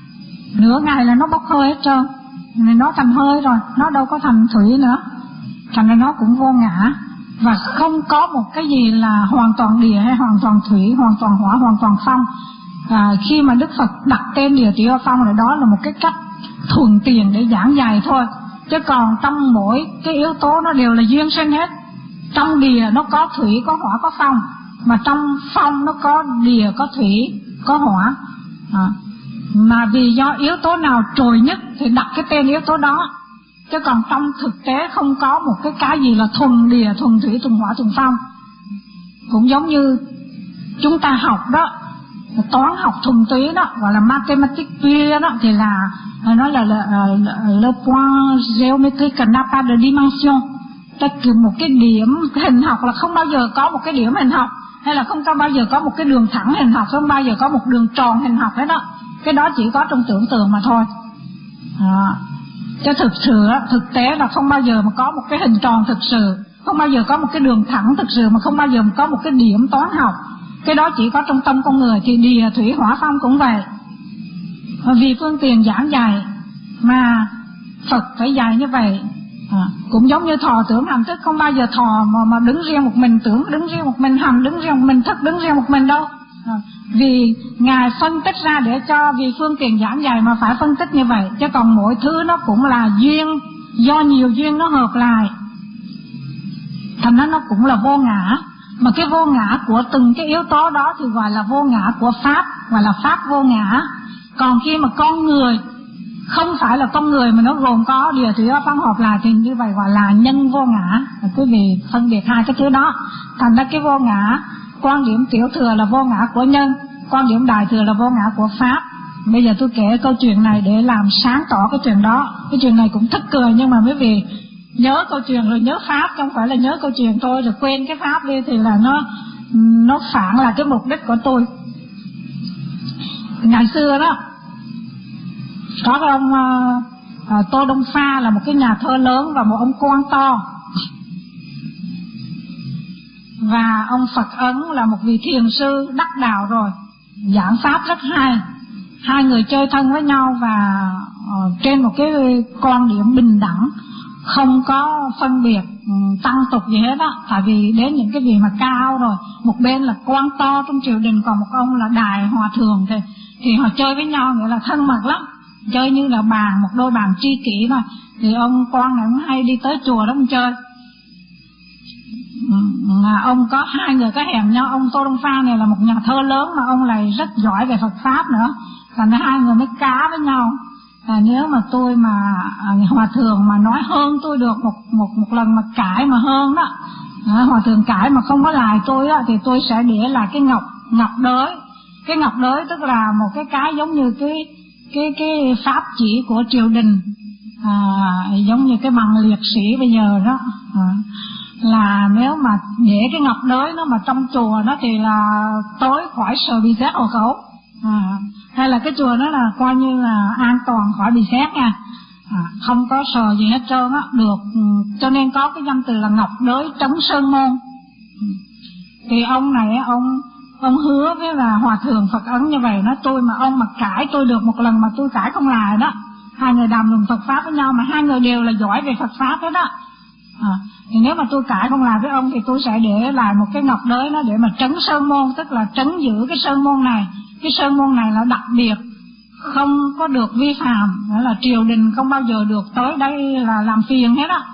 nửa ngày là nó bốc hơi hết trơn, nó thành hơi rồi, nó đâu có thành thủy nữa. Thành ra nó cũng vô ngã. Và không có một cái gì là hoàn toàn địa hay hoàn toàn thủy, hoàn toàn hỏa, hoàn toàn phong. À, khi mà Đức Phật đặt tên địa thủy hỏa phong là đó là một cái cách thuận tiện để giảng dạy thôi. Chứ còn trong mỗi cái yếu tố nó đều là duyên sinh hết. Trong địa nó có thủy, có hỏa, có phong, mà trong phong nó có địa, có thủy, có hỏa. À, mà vì do yếu tố nào trội nhất thì đặt cái tên yếu tố đó. Chứ còn trong thực tế không có một cái cái gì là thuần địa, thuần thủy, thuần hỏa, thuần phong. Cũng giống như chúng ta học đó, toán học thuần túy đó, gọi là mathematics pure đó, thì là nó là le, le point géométrique n'a pas de dimension. Tất cả một cái điểm hình học là không bao giờ có một cái điểm hình học, hay là không có bao giờ có một cái đường thẳng hình học, không bao giờ có một đường tròn hình học hết đó. Cái đó chỉ có trong tưởng tượng mà thôi. À, chứ thực sự thực tế là không bao giờ mà có một cái hình tròn thực sự, không bao giờ có một cái đường thẳng thực sự, mà không bao giờ mà có một cái điểm toán học. Cái đó chỉ có trong tâm con người. Thì địa thủy hỏa phong cũng vậy. Và vì phương tiện giảng dạy mà Phật phải dạy như vậy. À, cũng giống như thọ tưởng hành thức, không bao giờ thọ mà, mà đứng riêng một mình, tưởng đứng riêng một mình, hành đứng riêng một mình, thức đứng riêng một mình đâu. À, vì Ngài phân tích ra để cho vì phương tiện giảng dạy mà phải phân tích như vậy. Chứ còn mỗi thứ nó cũng là duyên, do nhiều duyên nó hợp lại, thành ra nó cũng là vô ngã. Mà cái vô ngã của từng cái yếu tố đó thì gọi là vô ngã của Pháp, gọi là Pháp vô ngã. Còn khi mà con người không phải là con người mà nó gồm có địa thủy ấp văn hợp lại, thì như vậy gọi là nhân vô ngã. Quý vị phân biệt hai cái thứ đó. Thành ra cái vô ngã, quan điểm tiểu thừa là vô ngã của nhân, quan điểm đại thừa là vô ngã của pháp. Bây giờ tôi kể câu chuyện này để làm sáng tỏ cái chuyện đó. Cái chuyện này cũng tức cười, nhưng mà quý vị nhớ câu chuyện rồi nhớ pháp, không phải là nhớ câu chuyện thôi rồi quên cái pháp đi, thì là nó nó phản là cái mục đích của tôi. Ngày xưa đó có cái ông uh, Tô Đông Pha là một cái nhà thơ lớn và một ông quan to, và ông Phật Ấn là một vị thiền sư đắc đạo rồi, giảng pháp rất hay. Hai người chơi thân với nhau và uh, trên một cái quan điểm bình đẳng, không có phân biệt um, tăng tục gì hết á. Tại vì đến những cái vị mà cao rồi, một bên là quan to trong triều đình, còn một ông là đại hòa thượng, thì thì họ chơi với nhau nghĩa là thân mật lắm, chơi như là bàn, một đôi bàn tri kỷ mà. Thì ông quan này cũng hay đi tới chùa đó ông chơi. Mà ông có hai người có hẹn nhau. Ông Tô Đông Pha này là một nhà thơ lớn mà ông lại rất giỏi về Phật pháp nữa, thành ra hai người mới cá với nhau. À, nếu mà tôi mà à, hòa thượng mà nói hơn tôi được một một một lần mà cãi mà hơn đó, à, hòa thượng cãi mà không có lại tôi á, thì tôi sẽ để lại cái ngọc ngọc đới. Cái ngọc đới tức là một cái cái giống như cái cái cái pháp chỉ của triều đình, à, giống như cái bằng liệt sĩ bây giờ đó. À, là nếu mà để cái ngọc đới nó mà trong chùa đó thì là tối khỏi sợ bị xét hộ khẩu. À, hay là cái chùa đó là coi như là an toàn khỏi bị xét nha, à, không có sờ gì hết trơn á, được. Cho nên có cái danh từ là ngọc đới trấn sơn môn. Thì ông này ông ông hứa với là hòa thượng Phật Ấn như vậy, nói tôi mà ông mà cãi tôi được một lần mà tôi cãi không lại đó. Hai người đàm luận Phật pháp với nhau mà hai người đều là giỏi về Phật pháp hết đó. À, thì nếu mà tôi cãi không lại với ông thì tôi sẽ để lại một cái ngọc đới nó để mà trấn sơn môn, tức là trấn giữ cái sơn môn này. Cái sơn môn này là đặc biệt, không có được vi phạm, nghĩa là triều đình không bao giờ được tới đây là làm phiền hết á.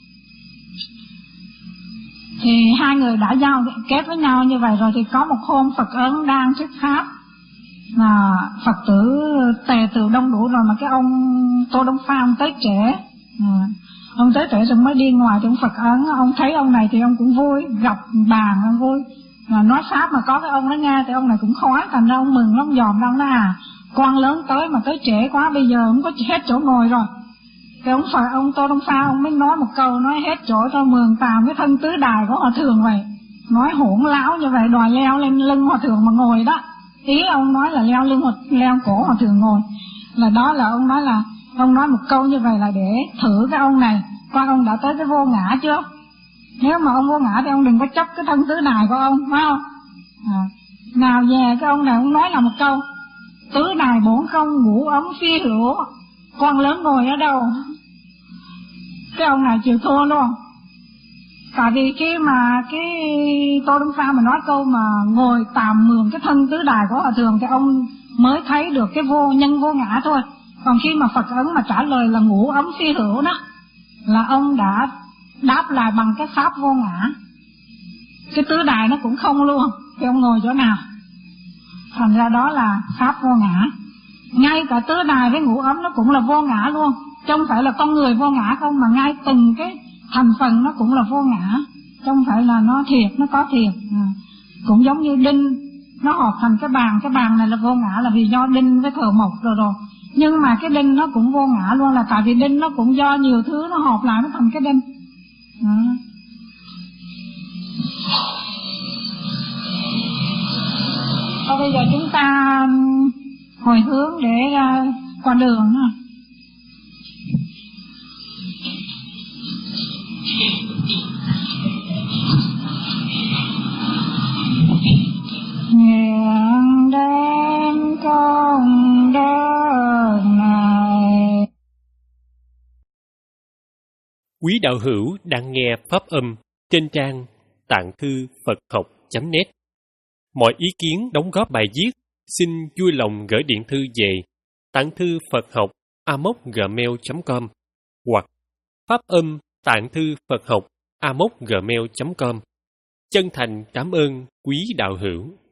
Thì hai người đã giao kết với nhau như vậy rồi, thì có một hôm Phật Ấn đang thuyết pháp, là Phật tử tề tựu đông đủ rồi mà cái ông Tô Đông Pha ông tới trễ. À, ông tới trễ rồi mới đi ngoài thì ông Phật Ấn, ông thấy ông này thì ông cũng vui, gặp bàn ông vui. Mà nói pháp mà có cái ông đó nghe thì ông này cũng khói, thành ra ông mừng lắm, dòm ra ông nói à, quan lớn tới mà tới trễ quá, bây giờ không có hết chỗ ngồi rồi. Thì ông phải ông Tô Đông Pha ông mới nói một câu, nói hết chỗ cho mường tàm cái thân tứ đài của hòa thượng vậy. Nói hỗn láo như vậy, đòi leo lên lưng hòa thượng mà ngồi đó. Ý ông nói là leo lưng leo cổ hòa thượng ngồi. Là đó là ông nói là ông nói một câu như vậy là để thử cái ông này, coi ông đã tới cái vô ngã chưa. Nếu mà ông vô ngã thì ông đừng có chấp cái thân tứ đài của ông, phải không? À, nào về cái ông này ông nói là một câu, tứ đài bổn không, ngũ ấm phi hữu, quan lớn ngồi ở đâu. Cái ông này chịu thua luôn. Tại vì khi mà cái Tô Đông Pha mà nói câu mà ngồi tạm mường cái thân tứ đài của hòa thượng thì ông mới thấy được cái vô nhân vô ngã thôi. Còn khi mà Phật Ấn mà trả lời là ngũ ấm phi hữu đó, là ông đã đáp lại bằng cái pháp vô ngã. Cái tứ đài nó cũng không luôn, thì ông ngồi chỗ nào? Thành ra đó là pháp vô ngã. Ngay cả tứ đài với ngũ ấm nó cũng là vô ngã luôn, chứ không phải là con người vô ngã không, mà ngay từng cái thành phần nó cũng là vô ngã, chứ không phải là nó thiệt, nó có thiệt. À, cũng giống như đinh nó hợp thành cái bàn, cái bàn này là vô ngã là vì do đinh với thợ mộc rồi rồi. Nhưng mà cái đinh nó cũng vô ngã luôn, là tại vì đinh nó cũng do nhiều thứ nó hợp lại nó thành cái đinh. À. Thôi bây giờ chúng ta hồi hướng để uh, qua đường ha. Nguyện đem công đức này. Quý đạo hữu đang nghe pháp âm trên trang tạng thư Phật học chấm net. Mọi ý kiến đóng góp bài viết xin vui lòng gửi điện thư về tạng thư Phật học a mốc gmail chấm com hoặc pháp âm tạng thư Phật học a mốc gmail chấm com. Chân thành cảm ơn quý đạo hữu.